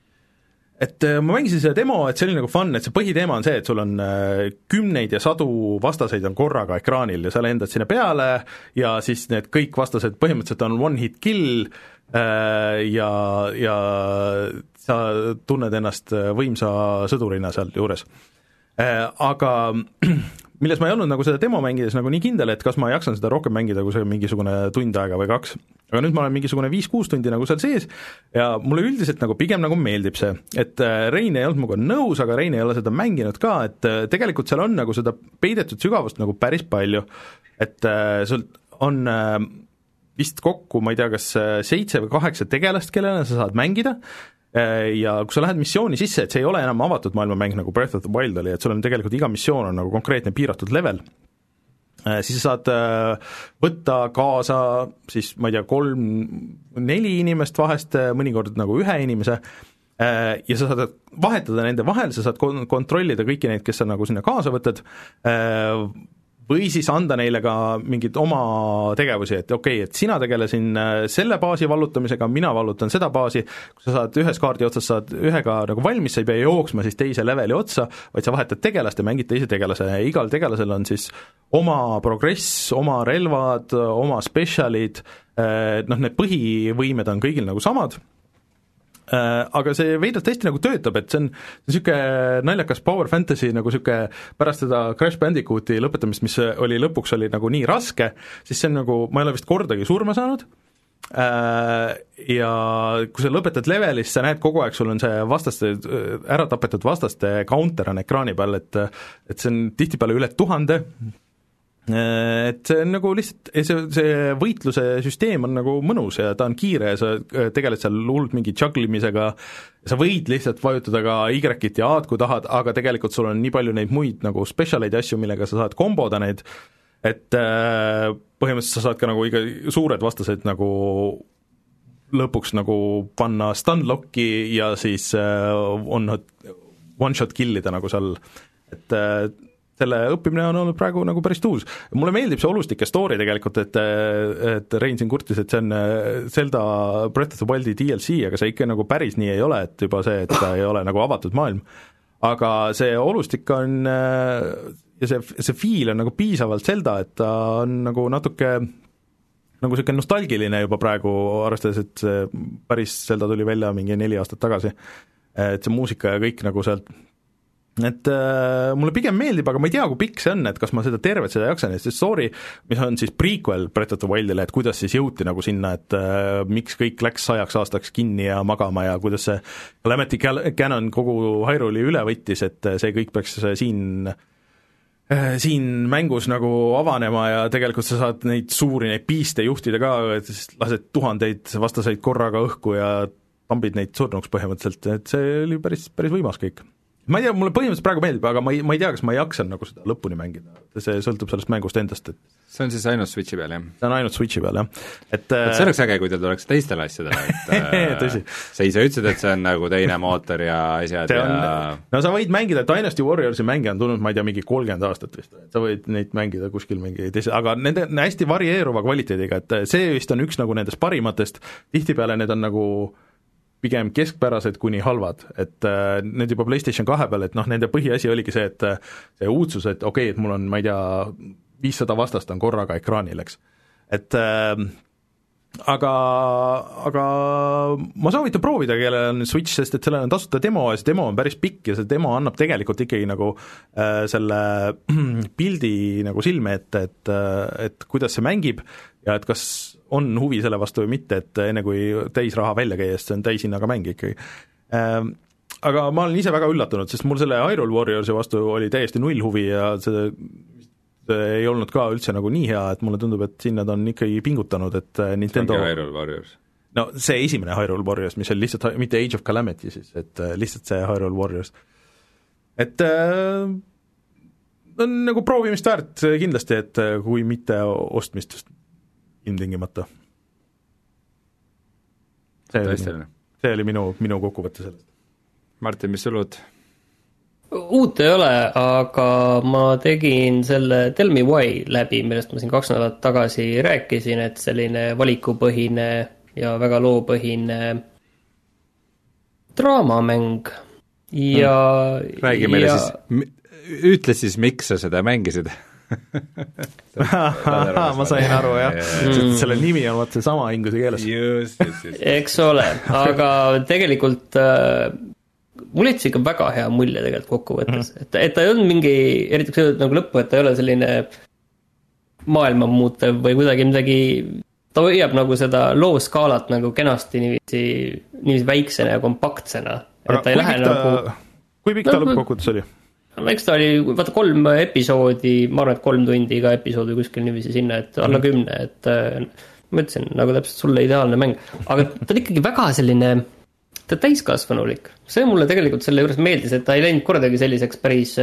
et ma mängisin seda demo, et see oli nagu fun, et see põhiteema on see, et sul on kümneid ja sadu vastaseid on korraga ekraanil ja sa lendad sinna peale ja siis need kõik vastased põhimõtteliselt on one hit kill ja, ja sa tunned ennast võimsa sõdurina seal juures. Aga milles ma ei olnud nagu seda demo mängides nagu nii kindel, et kas ma jaksan seda rohkem mängida, kui see mingisugune tund aega või kaks. Aga nüüd ma olen mingisugune viis-kuus tundi nagu seal sees ja mulle üldiselt nagu pigem nagu meeldib see, et Rein ei olnud minuga nõus, aga Rein ei ole seda mänginud ka, et tegelikult seal on nagu seda peidetud sügavust nagu päris palju, et sul on vist kokku, ma ei tea, kas seitse või kaheksa tegelast, kellena sa saad mängida, ja kui sa lähed missiooni sisse, et see ei ole enam avatud maailmamäng nagu Breath of the Wild oli, et sul on tegelikult iga missioon on nagu konkreetne piiratud level, siis sa saad võtta kaasa siis ma ei tea, kolm, neli inimest vahest, mõnikord nagu ühe inimese, ja sa saad vahetada nende vahel, sa saad kontrollida kõiki neid, kes sa nagu sinna kaasa võtad, või siis anda neile ka mingid oma tegevusi, et okei okay,, et sina tegelesin selle baasi vallutamisega, mina vallutan seda baasi, kui sa saad ühes kaardi otsas, saad ühega nagu valmis, sa ei pea jooksma siis teise leveli otsa, vaid sa vahetad tegelast ja mängid teise tegelase ja igal tegelasel on siis oma progress, oma relvad, oma spetsialid, noh, need põhivõimed on kõigil nagu samad, aga see veidralt hästi nagu töötab, et see on niisugune naljakas power fantasy nagu niisugune pärast seda Crash Bandicooti lõpetamist, mis oli lõpuks oli nagu nii raske, siis see on nagu, ma ei ole vist kordagi surma saanud, ja kui sa lõpetad levelis, sa näed kogu aeg, sul on see vastaste, ära tapetud vastaste counter on ekraani peal, et et see on tihtipeale üle tuhande, et see on nagu lihtsalt, see, see võitluse süsteem on nagu mõnus ja ta on kiire ja sa tegeled seal hullult mingi jugglemisega, sa võid lihtsalt vajutada ka Y-it ja A-d, kui tahad, aga tegelikult sul on nii palju neid muid nagu spetsialeid ja asju, millega sa saad komboda neid, et põhimõtteliselt sa saad ka nagu iga suured vastased nagu lõpuks nagu panna stunlocki ja siis on one-shot killida nagu seal, et selle õppimine on olnud praegu nagu päris tuus. Mulle meeldib see olustike story tegelikult, et, et Rein siin kurtis, et see on Zelda Breath of the Wildi D L C, aga see ikka nagu päris nii ei ole, et juba see, et ta ei ole nagu avatud maailm. Aga see olustik on, ja see, see feel on nagu piisavalt Zelda, et ta on nagu natuke nagu selline nostalgiline juba praegu, arvestades, et see päris Zelda tuli välja mingi neli aastat tagasi. Et see muusika ja kõik nagu sealt, et äh, mulle pigem meeldib, aga ma ei tea, kui pikk see on, et kas ma seda tervet seda jaksan, et see story, mis on siis prequel Breath of the Wildile, et kuidas siis jõuti nagu sinna, et äh, miks kõik läks sajaks aastaks kinni ja magama ja kuidas see Calamity Ganon kogu Hyrule'i üle võttis, et see kõik peaks siin äh, siin mängus nagu avanema ja tegelikult sa saad neid suuri, neid piiste juhtida ka, et siis lased tuhandeid vastaseid korraga õhku ja tambid neid surnuks põhimõtteliselt, et see oli päris, päris võimas kõik. Ma ei tea, mulle põhimõtteliselt praegu meeldib, aga ma ei, ma ei tea, kas ma jaksan nagu seda lõpuni mängida, see sõltub sellest mängust endast, et see on siis ainult Switchi peal, jah? See on ainult Switchi peal, jah. Et, et see oleks äge, kui teil tuleks teistele asjadele, et sa ise ütlesid, et see on nagu teine mootor ja asjad on, ja no sa võid mängida, Dynasty Warriorsi mänge on tulnud, ma ei tea, mingi kolmkümmend aastat vist, et sa võid neid mängida kuskil mingi teise, aga nende hästi varieeruva kvaliteediga, et see vist on üks nagu nendest parimatest, tihtipeale need on nagu pigem keskpärased kuni halvad, et äh, need juba PlayStation kahe peal, et noh, nende põhiasi oligi see, et see uudsus, et okei okay,, et mul on, ma ei tea, viissada vastast on korraga ekraanil, eks. Et äh, aga, aga ma soovitan proovida, kellel on Switch, sest et sellel on tasuta demo ja see demo on päris pikk ja see demo annab tegelikult ikkagi nagu äh, selle pildi nagu silme ette, et, et kuidas see mängib ja et kas on huvi selle vastu või mitte, et enne kui täisraha välja käia, sest see on täishinnaga mäng ikkagi. Aga ma olen ise väga üllatunud, sest mul selle Hyrule Warriorsi vastu oli täiesti null huvi ja see, see ei olnud ka üldse nagu nii hea, et mulle tundub, et siin nad on ikkagi pingutanud, et Nintendo see ongi Hyrule Warriors? no see esimene Hyrule Warriors, mis oli lihtsalt, mitte Age of Calamity siis, et lihtsalt see Hyrule Warriors. Et äh, on nagu proovimist väärt kindlasti, et kui mitte ostmist ilmtingimata. See oli, see oli minu, minu kokkuvõte sellest. Martin, mis sulud? Uut ei ole, aga ma tegin selle Tell Me Why läbi, millest ma siin kaks nädalat tagasi rääkisin, et selline valikupõhine ja väga loopõhine draamamäng ja räägi meile ja... siis, ütle siis, miks sa seda mängisid? ma sain aru, jah. Mm. Selle nimi on vaat see sama inglise keeles. Just, just, just. Eks ole, aga tegelikult äh, mul jättis ikka väga hea mulje tegelikult kokkuvõttes, mm. et, et ta ei olnud mingi, eriti kui nagu lõppu, et ta ei ole selline maailma muutev või kuidagi midagi, ta hoiab nagu seda looskaalat nagu kenasti niiviisi, niiviisi väiksena ja kompaktsena. Aga kui pikk ta, nagu... kui pikk ta no, lõppkokkuvõttes oli? Eks ta oli, vaata kolm episoodi, ma arvan, et kolm tundi iga episoodi kuskil niiviisi sinna, et alla kümne, et ma ütlesin, nagu täpselt sulle ideaalne mäng. Aga ta on ikkagi väga selline, ta täiskasvanulik. See mulle tegelikult selle juures meeldis, et ta ei läinud kordagi selliseks päris,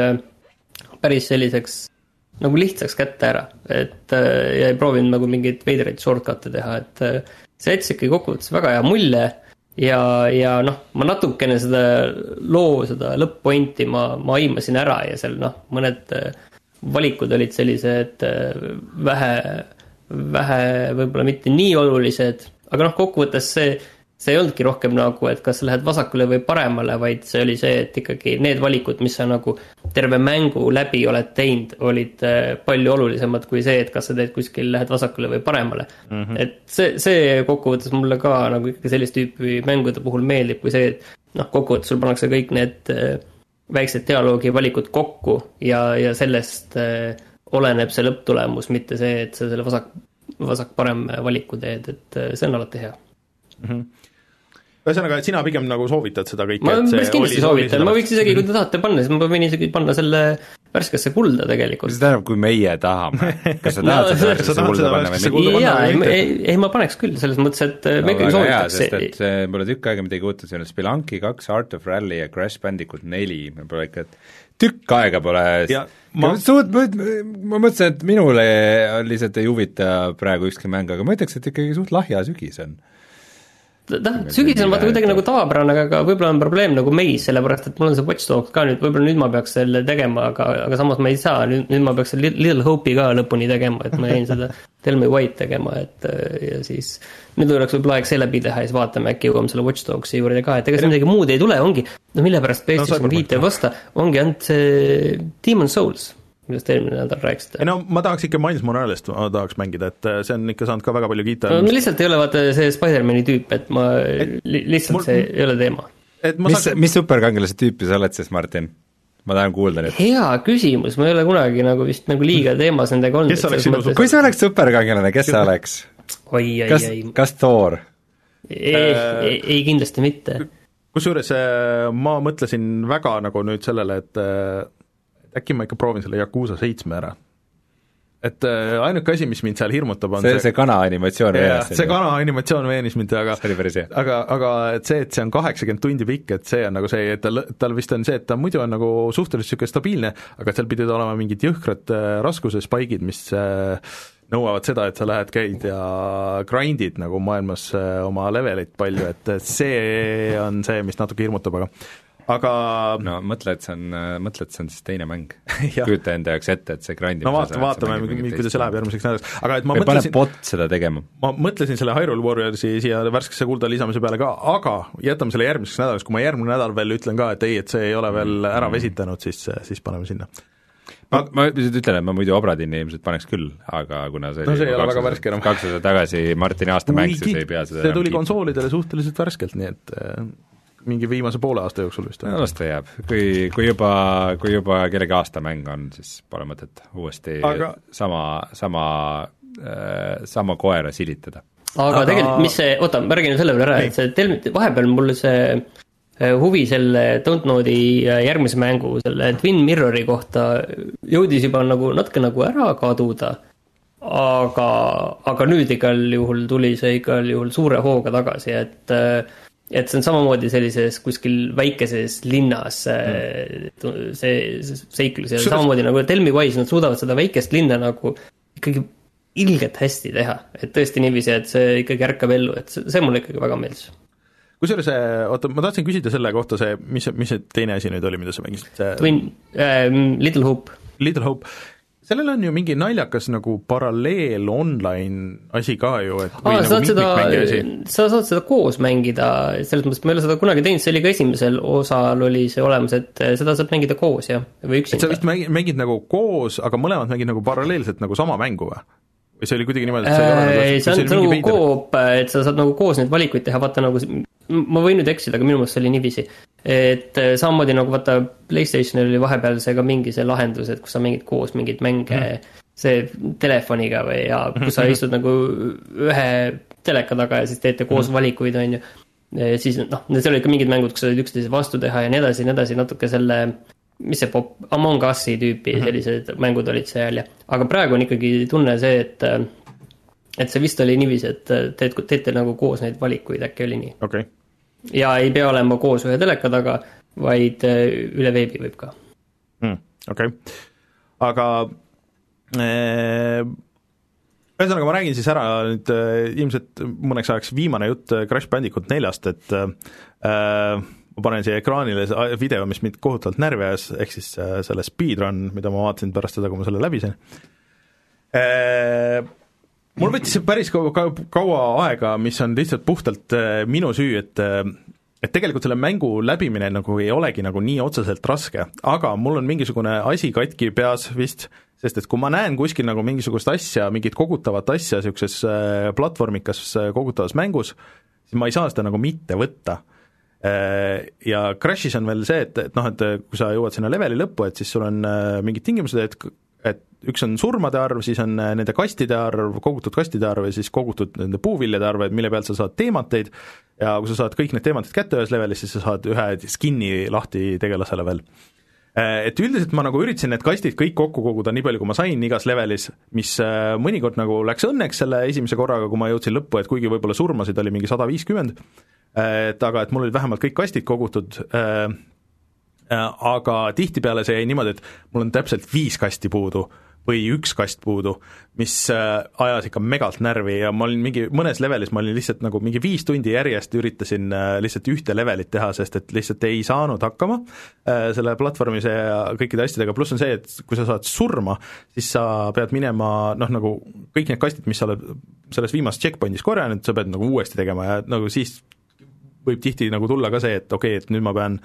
päris selliseks nagu lihtsaks kätte ära, et ja ei proovinud nagu mingeid veidreid shortcut'e teha, et see jättis ikkagi kokkuvõttes väga hea mulje ja, ja noh, ma natukene seda loo, seda lõpp-pointi ma, ma aimasin ära ja seal noh, mõned valikud olid sellised vähe, vähe võib-olla mitte nii olulised, aga noh, kokkuvõttes see see ei olnudki rohkem nagu, et kas sa lähed vasakule või paremale, vaid see oli see, et ikkagi need valikud, mis sa nagu terve mängu läbi oled teinud, olid palju olulisemad kui see, et kas sa teed kuskil, lähed vasakule või paremale. Mm-hmm. Et see, see kokkuvõttes mulle ka nagu ikkagi sellist tüüpi mängude puhul meeldib, kui see, et noh, kokkuvõttes sul pannakse kõik need väiksed dialoogi valikud kokku ja, ja sellest oleneb see lõpptulemus, mitte see, et sa selle vasak, vasak parem valiku teed, et see on alati hea. Mm-hmm. Ühesõnaga, et sina pigem nagu soovitad seda kõike? Ma päris kindlasti soovitan, ma võiks isegi, kui te tahate panna, siis ma võin isegi panna selle värskesse kulda tegelikult. Mis tähendab, kui meie tahame? Kas sa tahad no, seda värskesse kulda panna või mitte? Jaa, ei, ei, ma paneks küll, selles mõttes, et me ikkagi soovitaks. Sest et see pole tükk aega midagi uut, see on Spelunky kaks, Art of Rally ja Crash Bandicoot neli, me pole ikka, et tükk aega pole ja, ma... Suud, ma, ma mõtlesin, et minule lihtsalt ei huvita praegu ükski mäng, aga ma ütleks, et ikkagi suht lahja sügis on. Täh, sügis on vaata kuidagi nagu tavapärane, aga võib-olla on probleem nagu meis, sellepärast, et mul on see Watch Dogs ka nüüd, võib-olla nüüd ma peaks selle tegema, aga, aga samas ma ei saa, nüüd, nüüd ma peaks selle Little Hope'i ka lõpuni tegema, et ma jäin seda Tell Me White tegema, et ja siis nüüd oleks võib-olla aeg see läbi teha ja siis vaatame, äkki jõuame selle Watch Dogsi juurde ka, et ega see midagi muud ei tule, ongi, no mille pärast PlayStation viite vasta, ongi ainult see Demon Souls, millest eelmine nädal rääkisite. Ei no ma tahaks ikka Miles Moralest ma tahaks mängida, et see on ikka saanud ka väga palju kiita. No, lihtsalt ei ole vaata see Spider-Mani tüüp, et ma et, li, lihtsalt mul, see ei ole teema. Mis, saaks... mis superkangelase tüüpi sa oled siis, Martin? Ma tahan kuulda nüüd. Hea küsimus, ma ei ole kunagi nagu vist nagu liiga teemas nendega olnud. Kes oleks sinu mõttes... Kui sa oleks superkangelane, kes sa oleks? Oi, ei, kas, ei. Kas Thor? Ei, äh... ei, ei kindlasti mitte. Kusjuures ma mõtlesin väga nagu nüüd sellele, et äkki ma ikka proovin selle Yakuza seitsme ära. Et äh, ainuke asi, mis mind seal hirmutab on see, see, see kana animatsioon veenis. See kana animatsioon veenis mind, aga, aga, aga et see, et see on kaheksakümmend tundi pikk, et see on nagu see, et tal, tal vist on see, et ta muidu on nagu suhteliselt siuke stabiilne, aga seal pidid olema mingid jõhkrad äh, raskuse spaigid, mis äh, nõuavad seda, et sa lähed, käid ja grindid nagu maailmas äh, oma levelit palju, et see on see, mis natuke hirmutab, aga aga no mõtle, et see on, mõtle, et see on siis teine mäng. Küüta enda jaoks ette, et see grindib. No vaata, vaatame, kuidas see läheb järgmiseks nädalaks. Aga et ma või mõtlesin... Pane bot seda tegema. Ma mõtlesin selle Hyrule Warriorsi siia värskesse kulda lisamise peale ka, aga jätame selle järgmiseks nädalaks, kui ma järgmine nädal veel ütlen ka, et ei, et see ei ole veel ära vesitanud, siis, siis paneme sinna. Ma, ma ütlen, et ma muidu Obradini ilmselt paneks küll, aga kuna see, no see ei ole väga värske enam. Kaks aastat tagasi Martini aasta mäng, siis ei pea seda see tuli konsoolidele suhteliselt värskelt, nii et mingi viimase poole aasta jooksul vist. No las ta jääb. Kui, kui, juba, kui juba kellegi aastamäng on, siis pole mõtet uuesti aga... sama, sama, sama koera silitada. Aga, aga... tegelikult, mis see, oota, ma räägin selle peale ära, et see tel, vahepeal mul see huvi selle Dontnodi järgmise mängu, selle Twin Mirrori kohta jõudis juba nagu natuke nagu ära kaduda. aga, aga nüüd igal juhul tuli see igal juhul suure hooga tagasi, et et see on samamoodi sellises kuskil väikeses linnas mm. see, see seiklus ja Suures... samamoodi nagu Tell Me Why's, nad suudavad seda väikest linna nagu ikkagi ilgelt hästi teha, et tõesti niiviisi, et see ikkagi ärkab ellu, et see, see mulle ikkagi väga meeldis. Kusjuures see, oota, ma tahtsin küsida selle kohta see, mis, mis see teine asi nüüd oli, mida sa mängisid? See... Twin, äh, Little Hope. Little Hope. Sellel on ju mingi naljakas nagu paralleel online asi ka ju, et või Aa, nagu mitmikmängi asi. Sa saad seda koos mängida, selles mõttes ma ei ole seda kunagi teinud, see oli ka esimesel osal oli see olemas, et seda saab mängida koos, jah, või üksinda. Et sa vist mängid, mängid nagu koos, aga mõlemad mängid nagu paralleelselt nagu sama mängu või? Või see oli kuidagi niimoodi, et sa ei ole nagu, see on nagu koop, et sa saad nagu koos neid valikuid teha, vaata nagu, ma võin nüüd eksida, aga minu meelest see oli niiviisi, et samamoodi nagu vaata PlayStationil oli vahepeal see ka mingi see lahendus, et kus sa mängid koos mingeid mänge mm. see telefoniga või ja kus sa istud nagu ühe teleka taga ja siis teete koos mm. valikuid, on ju, siis noh, seal oli ka mingid mängud, kus sa said üksteise vastu teha ja nii edasi, nii edasi, natuke selle mis see pop, Among Us'i tüüpi mm-hmm. sellised mängud olid seal ja aga praegu on ikkagi tunne see, et et see vist oli niiviisi, et teed, teete nagu koos neid valikuid, äkki oli nii. Okay. Ja ei pea olema koos ühe teleka taga, vaid üle veebi võib ka. Mm, okei. Okay. Aga ee, ühesõnaga ma räägin siis ära nüüd ilmselt mõneks ajaks viimane jutt Crash Bandicoot neljast, et äh, ma panen siia ekraanile video, mis mind kohutavalt närvi ajas, ehk siis selle speedrun, mida ma vaatasin pärast seda, kui ma selle läbi sain. Mul võttis päris kaua, kaua aega, mis on lihtsalt puhtalt minu süü, et, et tegelikult selle mängu läbimine nagu ei olegi nagu nii otseselt raske, aga mul on mingisugune asi katki peas vist, sest et kui ma näen kuskil nagu mingisugust asja, mingit kogutavat asja niisuguses platvormikas kogutavas mängus, siis ma ei saa seda nagu mitte võtta. Ja Crashis on veel see, et, et noh, et kui sa jõuad sinna leveli lõppu, et siis sul on mingid tingimused, et, et üks on surmade arv, siis on nende kastide arv, kogutud kastide arv ja siis kogutud nende puuviljade arv, et mille pealt sa saad teemanteid ja kui sa saad kõik need teemantid kätte ühes levelis, siis sa saad ühe skinni lahti tegelasele veel. Et üldiselt ma nagu üritasin need kastid kõik kokku koguda nii palju, kui ma sain igas levelis, mis mõnikord nagu läks õnneks selle esimese korraga, kui ma jõudsin lõppu, et kuigi võib-olla surmasid oli mingi sada viiskümmend, et aga et mul olid vähemalt kõik kastid kogutud, äh, aga tihtipeale see jäi niimoodi, et mul on täpselt viis kasti puudu või üks kast puudu, mis äh, ajas ikka megalt närvi ja ma olin mingi, mõnes levelis ma olin lihtsalt nagu mingi viis tundi järjest üritasin äh, lihtsalt ühte levelit teha, sest et lihtsalt ei saanud hakkama äh, selle platvormise ja kõikide asjadega, pluss on see, et kui sa saad surma, siis sa pead minema, noh nagu kõik need kastid, mis sa oled selles viimases checkpointis korjanud, sa pead nagu uuesti tegema ja nagu siis võib tihti nagu tulla ka see, et okei okay,, et nüüd ma pean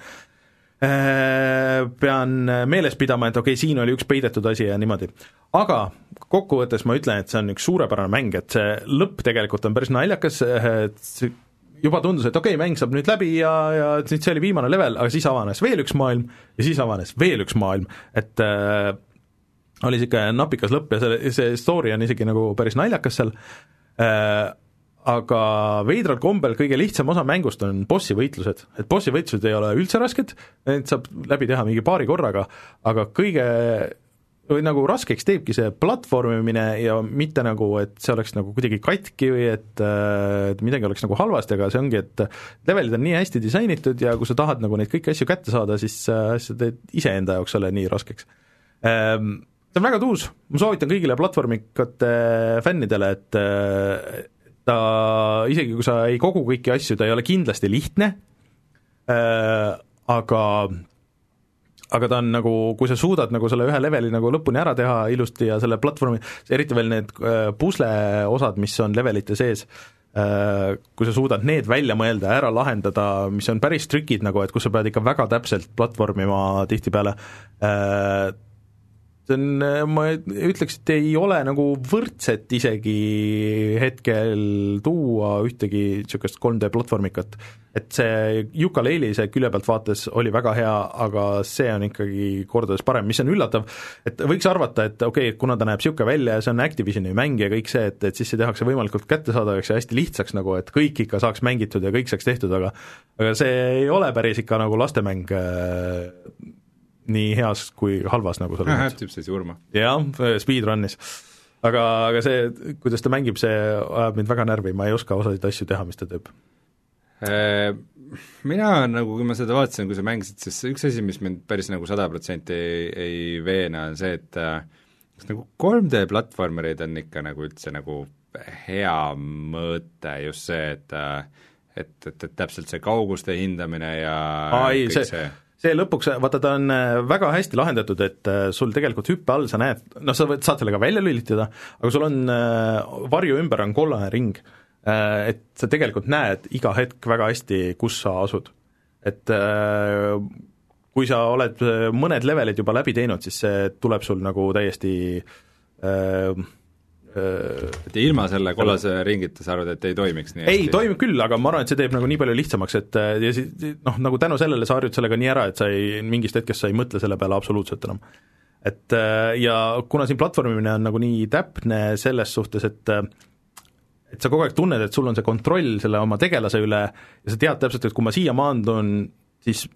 äh, pean meeles pidama, et okei okay,, siin oli üks peidetud asi ja niimoodi. Aga kokkuvõttes ma ütlen, et see on üks suurepärane mäng, et see lõpp tegelikult on päris naljakas, et juba tundus, et okei okay,, mäng saab nüüd läbi ja, ja nüüd see oli viimane level, aga siis avanes veel üks maailm ja siis avanes veel üks maailm, et äh, oli siuke napikas lõpp ja see, see story on isegi nagu päris naljakas seal äh, aga veidral kombel kõige lihtsam osa mängust on bossi võitlused, et bossi võitlused ei ole üldse rasked, need saab läbi teha mingi paari korraga, aga kõige või nagu raskeks teebki see platvormimine ja mitte nagu, et see oleks nagu kuidagi katki või et, et midagi oleks nagu halvasti, aga see ongi, et levelid on nii hästi disainitud ja kui sa tahad nagu neid kõiki asju kätte saada, siis sa teed iseenda jaoks selle nii raskeks. See on väga tuus, ma soovitan kõigile platvormikate fännidele, et ta, isegi kui sa ei kogu kõiki asju, ta ei ole kindlasti lihtne, äh, aga aga ta on nagu, kui sa suudad nagu selle ühe leveli nagu lõpuni ära teha ilusti ja selle platvormi, eriti veel need äh, pusle osad, mis on levelite sees, äh, kui sa suudad need välja mõelda, ära lahendada, mis on päris trikid nagu, et kus sa pead ikka väga täpselt platvormima tihtipeale, äh, see on, ma ütleks, et ei ole nagu võrdset isegi hetkel tuua ühtegi niisugust kolm D platvormikat. Et see Yooka-Laylee see külje pealt vaates oli väga hea, aga see on ikkagi kordades parem, mis on üllatav, et võiks arvata, et okei, okay, kuna ta näeb niisugune välja ja see on Activisioni mäng ja kõik see, et, et siis see tehakse võimalikult kättesaadavaks ja hästi lihtsaks nagu, et kõik ikka saaks mängitud ja kõik saaks tehtud, aga aga see ei ole päris ikka nagu lastemäng äh, nii heas kui halvas nagu selles mõttes. Tüüpselt surma. Jah, speedrunnis. aga, aga see, kuidas ta mängib, see ajab mind väga närvi, ma ei oska osasid asju teha, mis ta teeb. Mina nagu, kui ma seda vaatasin, kui sa mängisid, siis üks asi, mis mind päris nagu sada protsenti ei, ei veena, on see, et kas nagu kolm D platvormerid on ikka nagu üldse nagu hea mõõte, just see, et et, et, et täpselt see kauguste hindamine ja Ai, kõik see, see see lõpuks, vaata ta on väga hästi lahendatud, et sul tegelikult hüppe all sa näed, noh, sa võid, saad selle ka välja lülitada, aga sul on varju ümber on kollane ring, et sa tegelikult näed iga hetk väga hästi, kus sa asud. Et kui sa oled mõned levelid juba läbi teinud, siis see tuleb sul nagu täiesti äh, et ilma selle kollase ringita sa arvad, et ei toimiks nii ei, hästi? toimib küll, aga ma arvan, et see teeb nagu nii palju lihtsamaks, et ja siis, noh, nagu tänu sellele sa harjud sellega nii ära, et sa ei, mingist hetkest sa ei mõtle selle peale absoluutselt enam. Et ja kuna siin platvormimine on nagu nii täpne selles suhtes, et et sa kogu aeg tunned, et sul on see kontroll selle oma tegelase üle ja sa tead täpselt, et kui ma siia maandun, siis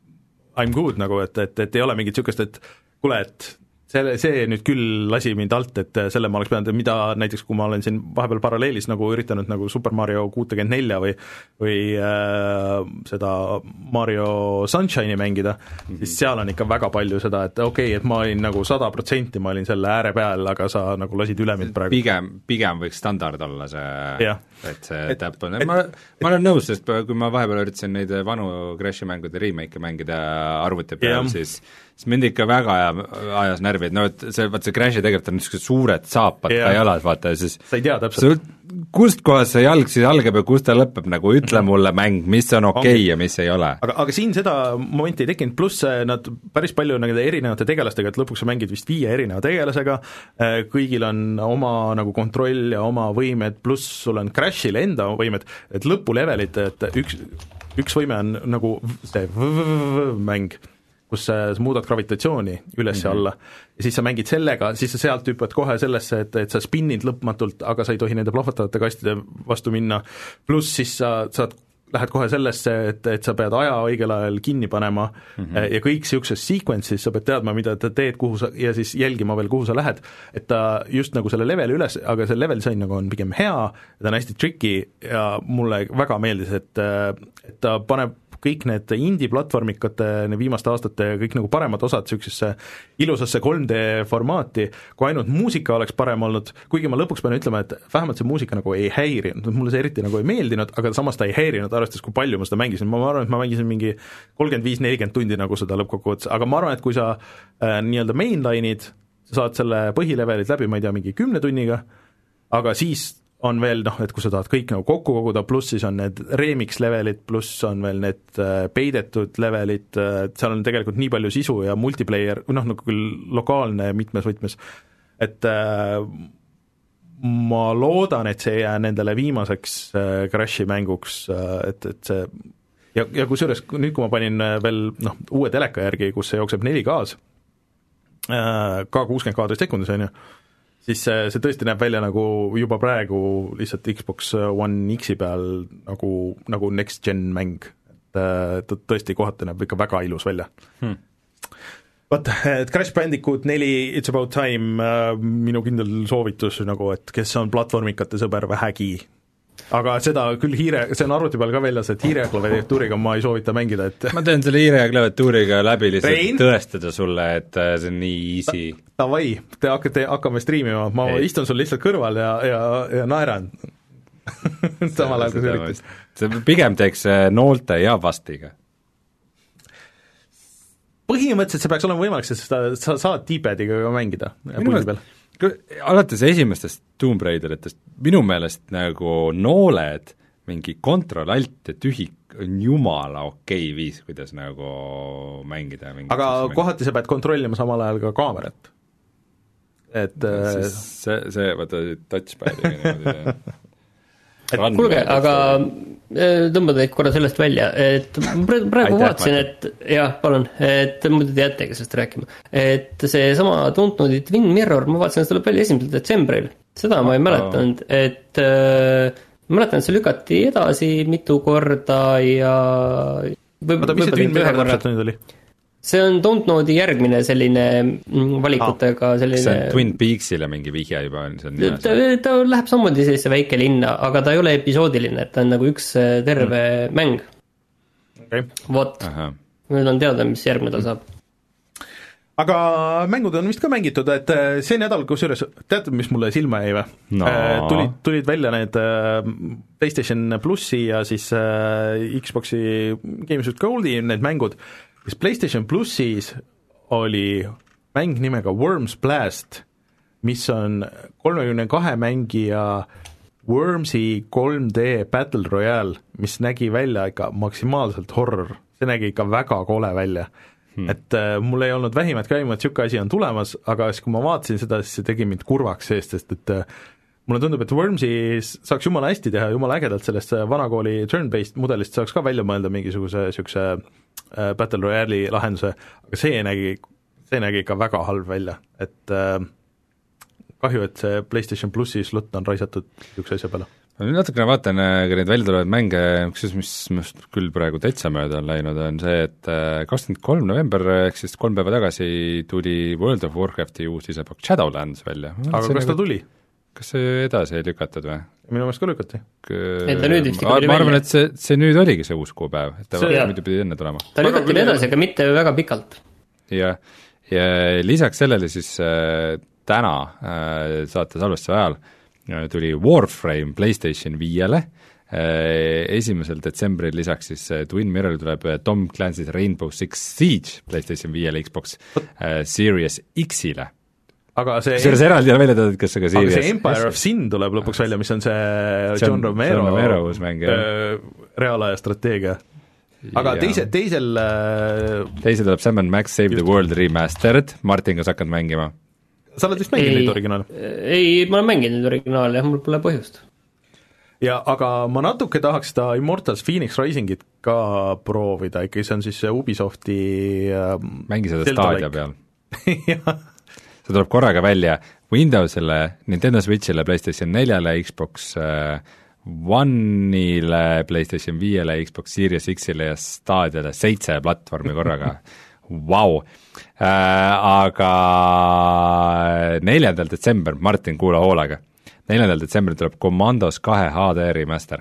I'm good nagu, et, et, et ei ole mingit niisugust, et kuule, et selle, see nüüd küll lasi mind alt, et selle ma oleks pidanud, mida näiteks kui ma olen siin vahepeal paralleelis nagu üritanud nagu Super Mario kuutekümmet neli või, või äh, seda Mario Sunshine'i mängida mm, -hmm. siis seal on ikka väga palju seda, et okei okay,, et ma olin nagu sada protsenti, ma olin selle ääre peal, aga sa nagu lasid üle mind praegu. Pigem, pigem võiks standard olla see, et see et, täpp on, ma, ma olen nõus, sest kui ma vahepeal üritasin neid vanu Crashi mängude remake mängida arvuti peal, siis siis mind ikka väga ajas närvi, et no et see, vaat see Crashi tegelikult on niisugused suured saapad ka jalad, vaata, ja siis sa ei tea täpselt. Kust kohas see jalg siis algab ja kust ta lõpeb, nagu ütle mulle mäng, mis on okei okay ja mis ei ole. Aga, aga siin seda momenti ei tekkinud, pluss nad päris palju nagu erinevate tegelastega, et lõpuks sa mängid vist viie erineva tegelasega, kõigil on oma nagu kontroll ja oma võimed, pluss sul on Crashil enda võimed, et lõpulevelid, et üks, üks võime on nagu see mäng, kus sa muudad gravitatsiooni üles ja alla ja siis sa mängid sellega, siis sa sealt hüppad kohe sellesse, et, et sa spinnid lõpmatult, aga sa ei tohi nende plahvatavate kastide vastu minna, pluss siis sa saad, lähed kohe sellesse, et, et sa pead aja õigel ajal kinni panema mm -hmm. ja kõik niisuguses sequence'is sa pead teadma, mida ta teed, kuhu sa, ja siis jälgima veel, kuhu sa lähed, et ta just nagu selle leveli üles, aga see level design nagu on pigem hea, ta on hästi tricky ja mulle väga meeldis, et, et ta paneb kõik need indie-platvormikate viimaste aastate kõik nagu paremad osad niisugusesse ilusasse kolm D formaati, kui ainult muusika oleks parem olnud, kuigi ma lõpuks pean ütlema, et vähemalt see muusika nagu ei häirinud, mulle see eriti nagu ei meeldinud, aga samas ta ei häirinud, arvestades kui palju ma seda mängisin, ma arvan, et ma mängisin mingi kolmkümmend viis nelikümmend tundi nagu seda lõppkokkuvõttes, aga ma arvan, et kui sa äh, nii-öelda mainline'id, sa saad selle põhilevelit läbi, ma ei tea, mingi kümne tunniga, aga siis on veel noh, et kui sa tahad kõik nagu kokku koguda, pluss siis on need remix levelid, pluss on veel need äh, peidetud levelid, et seal on tegelikult nii palju sisu ja multiplayer, noh, nagu küll lokaalne mitmes võtmes, et äh, ma loodan, et see ei jää nendele viimaseks äh, Crashi mänguks äh,, et, et see ja, ja kusjuures nüüd, kui ma panin veel noh, uue teleka järgi, kus see jookseb neli K-s äh,, ka kuuskümmend kaadrit sekundis, on ju, siis see, see tõesti näeb välja nagu juba praegu lihtsalt Xbox One X-i peal nagu, nagu next-gen mäng, et ta tõesti kohati näeb ikka väga ilus välja hmm.. Vot, et Crash Bandicoot neli, It's About Time, minu kindel soovitus nagu, et kes on platvormikate sõber vähegi, aga seda küll hiire, see on arvuti peal ka väljas, et hiire ja klaviatuuriga ma ei soovita mängida, et ma teen selle hiire ja klaviatuuriga läbi lihtsalt Rein? Tõestada sulle, et see on nii easy. Davai, te hakkate, hakkame striimima, ma ei. Istun sul lihtsalt kõrval ja, ja, ja naeran samal ajal, kui sa üritad. See pigem teeks noolte ja vastiga. Põhimõtteliselt see peaks olema võimalik, sest sa, sa saad D-padiga ka mängida puldi peal. Alates esimestest Tomb Raideritest minu meelest nagu nooled, mingi kontroll-alt ja tühik on jumala okei viis, kuidas nagu mängida. Aga kohati sa pead kontrollima samal ajal ka kaamerat. Et siis see, see vaata touchpadiga niimoodi kuulge, aga tõmbad neid korra sellest välja, et praegu, praegu vaatasin, et jah, palun, et muidu te jättegi sellest rääkima, et see sama tuntud Twin Mirror, ma vaatasin, et tuleb välja esimesel detsembril, seda ma ei mäletanud, et äh, ma mäletan, et see lükati edasi mitu korda ja võib-olla mis see Twin Mirror täpselt nüüd oli? see on Dontnode'i järgmine selline valikutega selline see on Twin Peaksile mingi vihje juba on seal ta, ta läheb samuti sellise väike linna, aga ta ei ole episoodiline, et ta on nagu üks terve mm. mäng. Okay. Vot, nüüd on teada, mis järgmine tal saab. Aga mängud on vist ka mängitud, et see nädal, kusjuures teate, mis mulle silma jäi või? No. Tulid, tulid välja need PlayStation Plussi ja siis Xboxi Games with Goldi need mängud, siis PlayStation Plussis oli mäng nimega Worms Blast, mis on kolmekümne kahe mängija Wormsi kolm D Battle Royale, mis nägi välja ikka maksimaalselt horror, see nägi ikka väga kole välja. Hmm. Et äh, mul ei olnud vähimat ka aimu, et niisugune asi on tulemas, aga siis kui ma vaatasin seda, siis see tegi mind kurvaks seest, sest et äh, mulle tundub, et Wormsi saaks jumala hästi teha, jumala ägedalt sellest vanakooli turn-based mudelist saaks ka välja mõelda mingisuguse niisuguse äh, Battle Royale'i lahenduse, aga see nägi, see nägi ikka väga halb välja, et äh, kahju, et see PlayStation Plussi slot on raisatud niisuguse asja peale. Ma natukene vaatan ka neid välja tulevad mänge, kusjuures mis must küll praegu täitsa mööda on läinud, on see, et kakskümmend kolm november, ehk siis kolm päeva tagasi tuli World of Warcrafti uus isepakk Shadowlands välja. Aga kas nagu, ta tuli? Kas see edasi ei lükatud või? Minu meelest ka lükati. Et ta nüüd vist ma, ma arvan, et see, see nüüd oligi see uus kuupäev, et ta see, muidu pidi enne tulema. Ta lükati küll edasi, aga mitte väga pikalt. Ja, ja lisaks sellele siis äh, täna äh, saates alustuse ajal tuli Warframe PlayStation viiele, esimesel detsembril lisaks siis Twin Mirror tuleb Tom Clancy's Rainbow Six Siege PlayStation viiele Xbox Series X-ile. Aga see Seeres eraldi on välja tõdud, kas see ka Series Aga see Empire of Sin tuleb lõpuks välja, mis on see, see John Romero, John Romero uus mäng, reaalaja strateegia. Aga teise, teisel teisel tuleb Sam and Max Save just. The World Remastered, Martin, kas hakkad mängima? Sa oled vist mänginud neid originaale? Ei, ma olen mänginud neid originaale, jah, mul pole põhjust. Ja aga ma natuke tahaks seda Immortals Phoenix Risingit ka proovida, ikka see on siis Ubisofti mängi seda staadia peal. See tuleb korraga välja Windowsile, Nintendo Switchile, PlayStation neljale, Xbox One'ile, PlayStation viiele, Xbox Series X-ile ja staadiale seitse platvormi korraga. Vau wow. äh, aga neljandal detsember, Martin, kuula hoolega, neljandal detsember tuleb Commandos kahe H D remaster.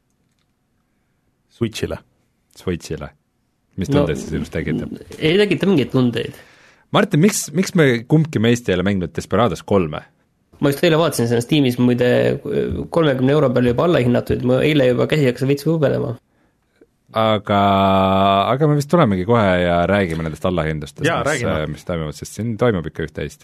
Switchile. Switchile. Mis tundeid no, see sinust tekitab? Ei tekita mingeid tundeid. Martin, miks, miks me kumbki meist ei ole mänginud Desperados kolme? Ma just eile vaatasin sellest tiimis muide kolmekümne euro peal juba alla hinnatud, ma eile juba käsi hakkas veits ubelema. Aga, aga me vist tulemegi kohe ja räägime nendest allahindustest, ja, mis, mis toimuvad, sest siin toimub ikka üht-teist.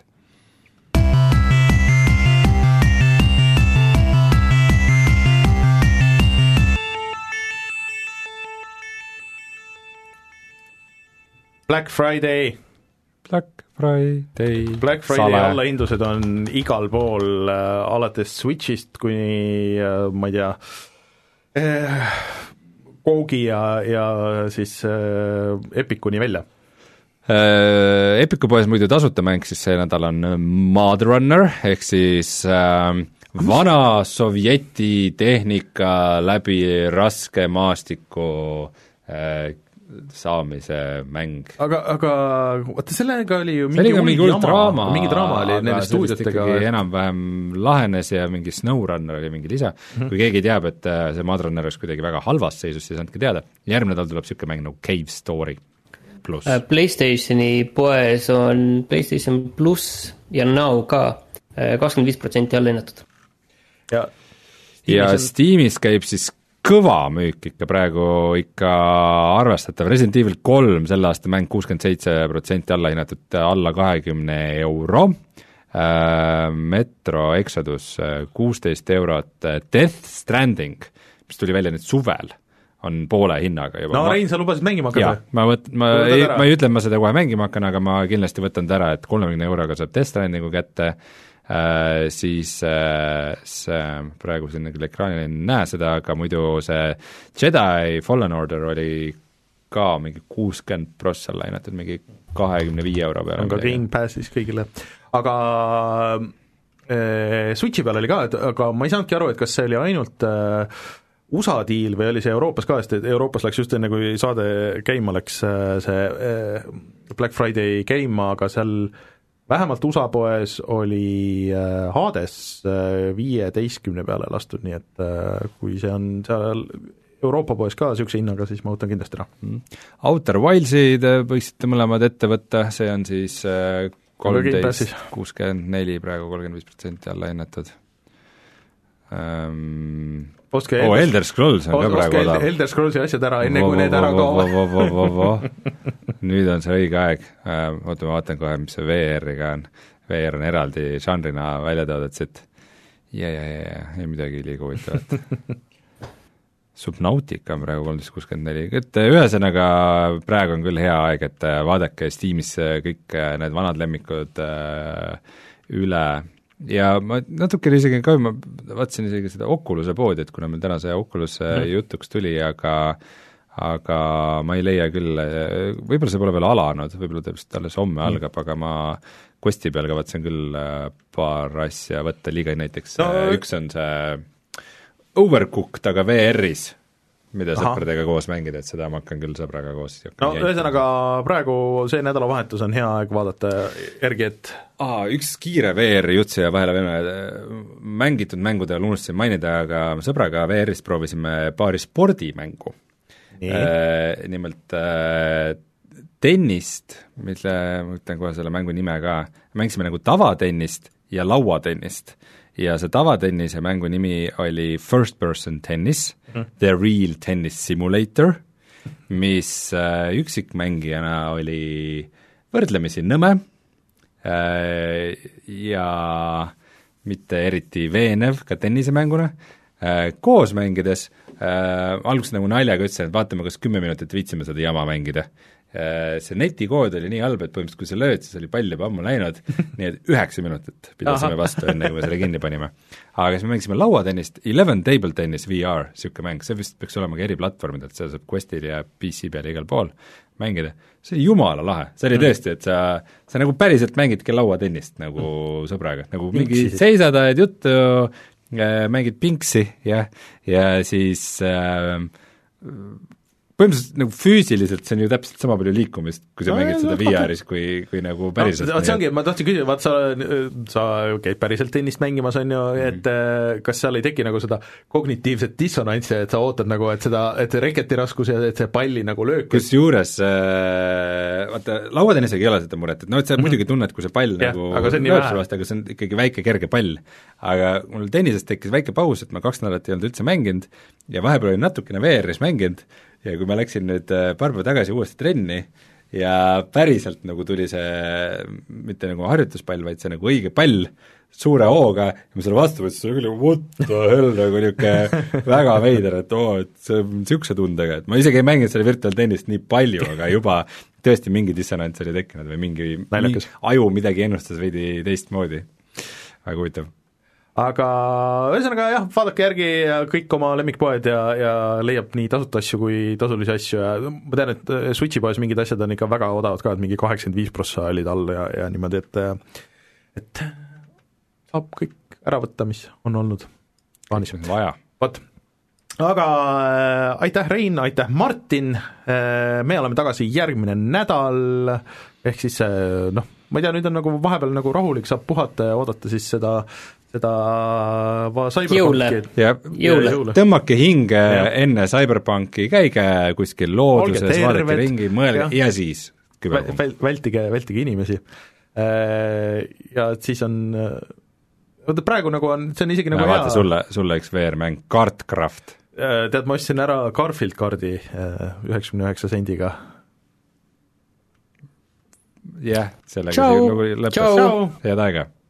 Black Friday. Black Friday. Black Friday allahindused on igal pool äh, alates Switchist kuni äh, ma ei tea äh, Kogi ja, ja siis äh, Epicuni välja. Äh, Epicu poes muidu tasuta mäng, siis see nädal on Mud Runner, ehk siis äh, vana sovjeti tehnika läbi raske maastiku äh, saamise mäng. Aga, aga vaata sellega oli ju mingi, mingi hull draama, mingi draama oli nende stuudiotega. Enam-vähem lahenes ja mingi SnowRunner oli mingi lisa mm. -hmm. Kui keegi teab, et see Madrunner oleks kuidagi väga halvas seisus, siis andke teada. Järgmine nädal tuleb niisugune mäng nagu Cave Story pluss. PlayStationi poes on PlayStation Plus ja Now ka kakskümmend viis protsenti alla hinnatud. Ja, ja on... Steamis käib siis kõva müük ikka praegu ikka arvestatav. Resident Evil kolm selle aasta mäng kuuskümmend seitse protsenti alla hinnatud, alla kahekümne euro, Metro Exodus kuusteist eurot, Death Stranding, mis tuli välja nüüd suvel, on poole hinnaga juba. No Rein, sa lubasid mängima hakata? Ma, võt, ma, ei, ma ei ütle, ma seda kohe mängima hakkan, aga ma kindlasti võtan ta ära, et kolmekümne euroga saab Death Strandingu kätte. Äh, siis äh, see, praegu siin küll ekraanil ei näe seda, aga muidu see Jedi Fallen Order oli ka mingi kuuskümmend prossa lainatud, mingi kahekümne viie euro peale. On ka Game Passis kõigile. Aga äh, Switchi peal oli ka, et, aga ma ei saanudki aru, et kas see oli ainult äh, U S A diil või oli see Euroopas ka, sest Euroopas läks just enne, kui saade käima läks see Black Friday käima, aga seal vähemalt U S A poes oli Hades viieteistkümne peale lastud, nii et kui see on seal Euroopa poes ka niisuguse hinnaga, siis ma võtan kindlasti ära. Outer Wilds'i te võiksite mõlemad ette võtta, see on siis kolmteist kuuskümmend neli praegu kolmkümmend viis protsenti alla hinnatud. Um, Ostke oh, Elder Scrolls on ka praegu odav. Elder Scrollsi asjad ära, enne kui need ära kaovad. Nüüd on see õige aeg. Oota, ma vaatan kohe, mis see V R-iga on. V R on eraldi žanrina välja toodud siit. Ja, ja, ja, ja, ei midagi liiga huvitavat. Subnautica on praegu kolmteist kuuskümmend neli, et ühesõnaga praegu on küll hea aeg, et vaadake Steamis kõik need vanad lemmikud üle ja ma natukene isegi ka, ma vaatasin isegi seda Oculus'e poodi, et kuna meil täna see Oculus'e mm. jutuks tuli, aga aga ma ei leia küll, võib-olla see pole veel alanud, võib-olla ta vist alles homme mm. algab, aga ma Questi peal kavatsen küll paar asja võtta, liiga näiteks no. üks on see Overcooked, aga V R-is, mida sõpradega koos mängida, et seda ma hakkan küll sõbraga koos no ühesõnaga praegu see nädalavahetus on hea aeg vaadata järgi, et Aa, üks kiire V R-i jutt siia vahele võime mängitud mängudega unustasin mainida, aga sõbraga V R-ist proovisime paari spordimängu. Äh, nimelt äh, tennist, mille, ma ütlen kohe selle mängu nime ka, mängisime nagu tavatennist ja lauatennist. Ja see tavatennise mängu nimi oli First Person Tennis, mm. The Real Tennis Simulator, mis äh, üksikmängijana oli võrdlemisi nõme äh, ja mitte eriti veenev ka tennisemänguna äh,, koos mängides äh, alguses nagu naljaga ütlesin, et vaatame, kas kümme minutit viitsime seda jama mängida. See netikood oli nii halb, et põhimõtteliselt kui see lööd, siis oli pall juba ammu läinud, nii et üheksa minutit pidasime vastu, enne kui me selle kinni panime. Aga siis me mängisime lauatennist, Eleven Table Tennis V R, niisugune mäng, see vist peaks olema ka eri platvormid, et see saab Questil ja P C peal igal pool mängida. See oli jumala lahe, see oli tõesti, et sa, sa nagu päriselt mängidki lauatennist nagu mm. sõbraga, nagu mingi seisad, ajad juttu, mängid pinksi ja, ja siis äh, põhimõtteliselt nagu füüsiliselt see on ju täpselt sama palju liikumist, kui sa no, mängid seda V R-is, kui, kui nagu päriselt no,. See ongi, ma tahtsin küsida, vaat sa, sa käid päriselt tennist mängimas, on ju, et mm. kas seal ei teki nagu seda kognitiivset dissonantsi, et sa ootad nagu, et seda, et reketi raskus ja et see palli nagu löök. Kus juures, äh, vaata, lauatennisega ei ole seda muret, et no, et sa mm-hmm. muidugi tunned, kui see pall ja, nagu aga see lööb sul vastu, aga see on ikkagi väike kerge pall. Aga mul tennisest tekkis väike paus, et ma kaks nädalat ei olnud üldse mänginud ja vahepeal olin natukene V R-is mänginud ja kui ma läksin nüüd paar päeva tagasi uuesti trenni ja päriselt nagu tuli see mitte nagu harjutuspall, vaid see nagu õige pall suure hooga ja ma selle vastu võtsin, see oli nagu what the hell, nagu niisugune väga veider, et oo, et see on niisuguse tundega, et ma isegi ei mänginud selle virtuaaltennist nii palju, aga juba tõesti mingi dissonants oli tekkinud või mingi, mingi aju midagi ennustas veidi teistmoodi. Väga huvitav. Aga ühesõnaga jah, vaadake järgi kõik oma lemmikpoed ja, ja leiab nii tasuta asju kui tasulisi asju ja ma tean, et Switchi poes mingid asjad on ikka väga odavad ka, et mingi kaheksakümmend viis prossa olid all ja, ja niimoodi, et et saab kõik ära võtta, mis on olnud plaanis. Vaja. Vot. Aga aitäh, Rein, aitäh, Martin, me oleme tagasi järgmine nädal, ehk siis noh, ma ei tea, nüüd on nagu vahepeal nagu rahulik, saab puhata ja oodata siis seda seda Cyberpunki. Jõule. Jõule. Tõmmake hinge ja. Enne Cyberpunki, käige kuskil looduses, vaadake ringi, mõelge ja, ja siis Väl, vältige, vältige inimesi. Ja siis on, oota praegu nagu on, see on isegi nagu ja, vaata, hea. Sulle, sulle üks V R-mäng, Kartcraft. Tead, ma ostsin ära Garfield kaardi üheksakümne üheksa sendiga. Jah, sellega see nagu lõppes. Head aega.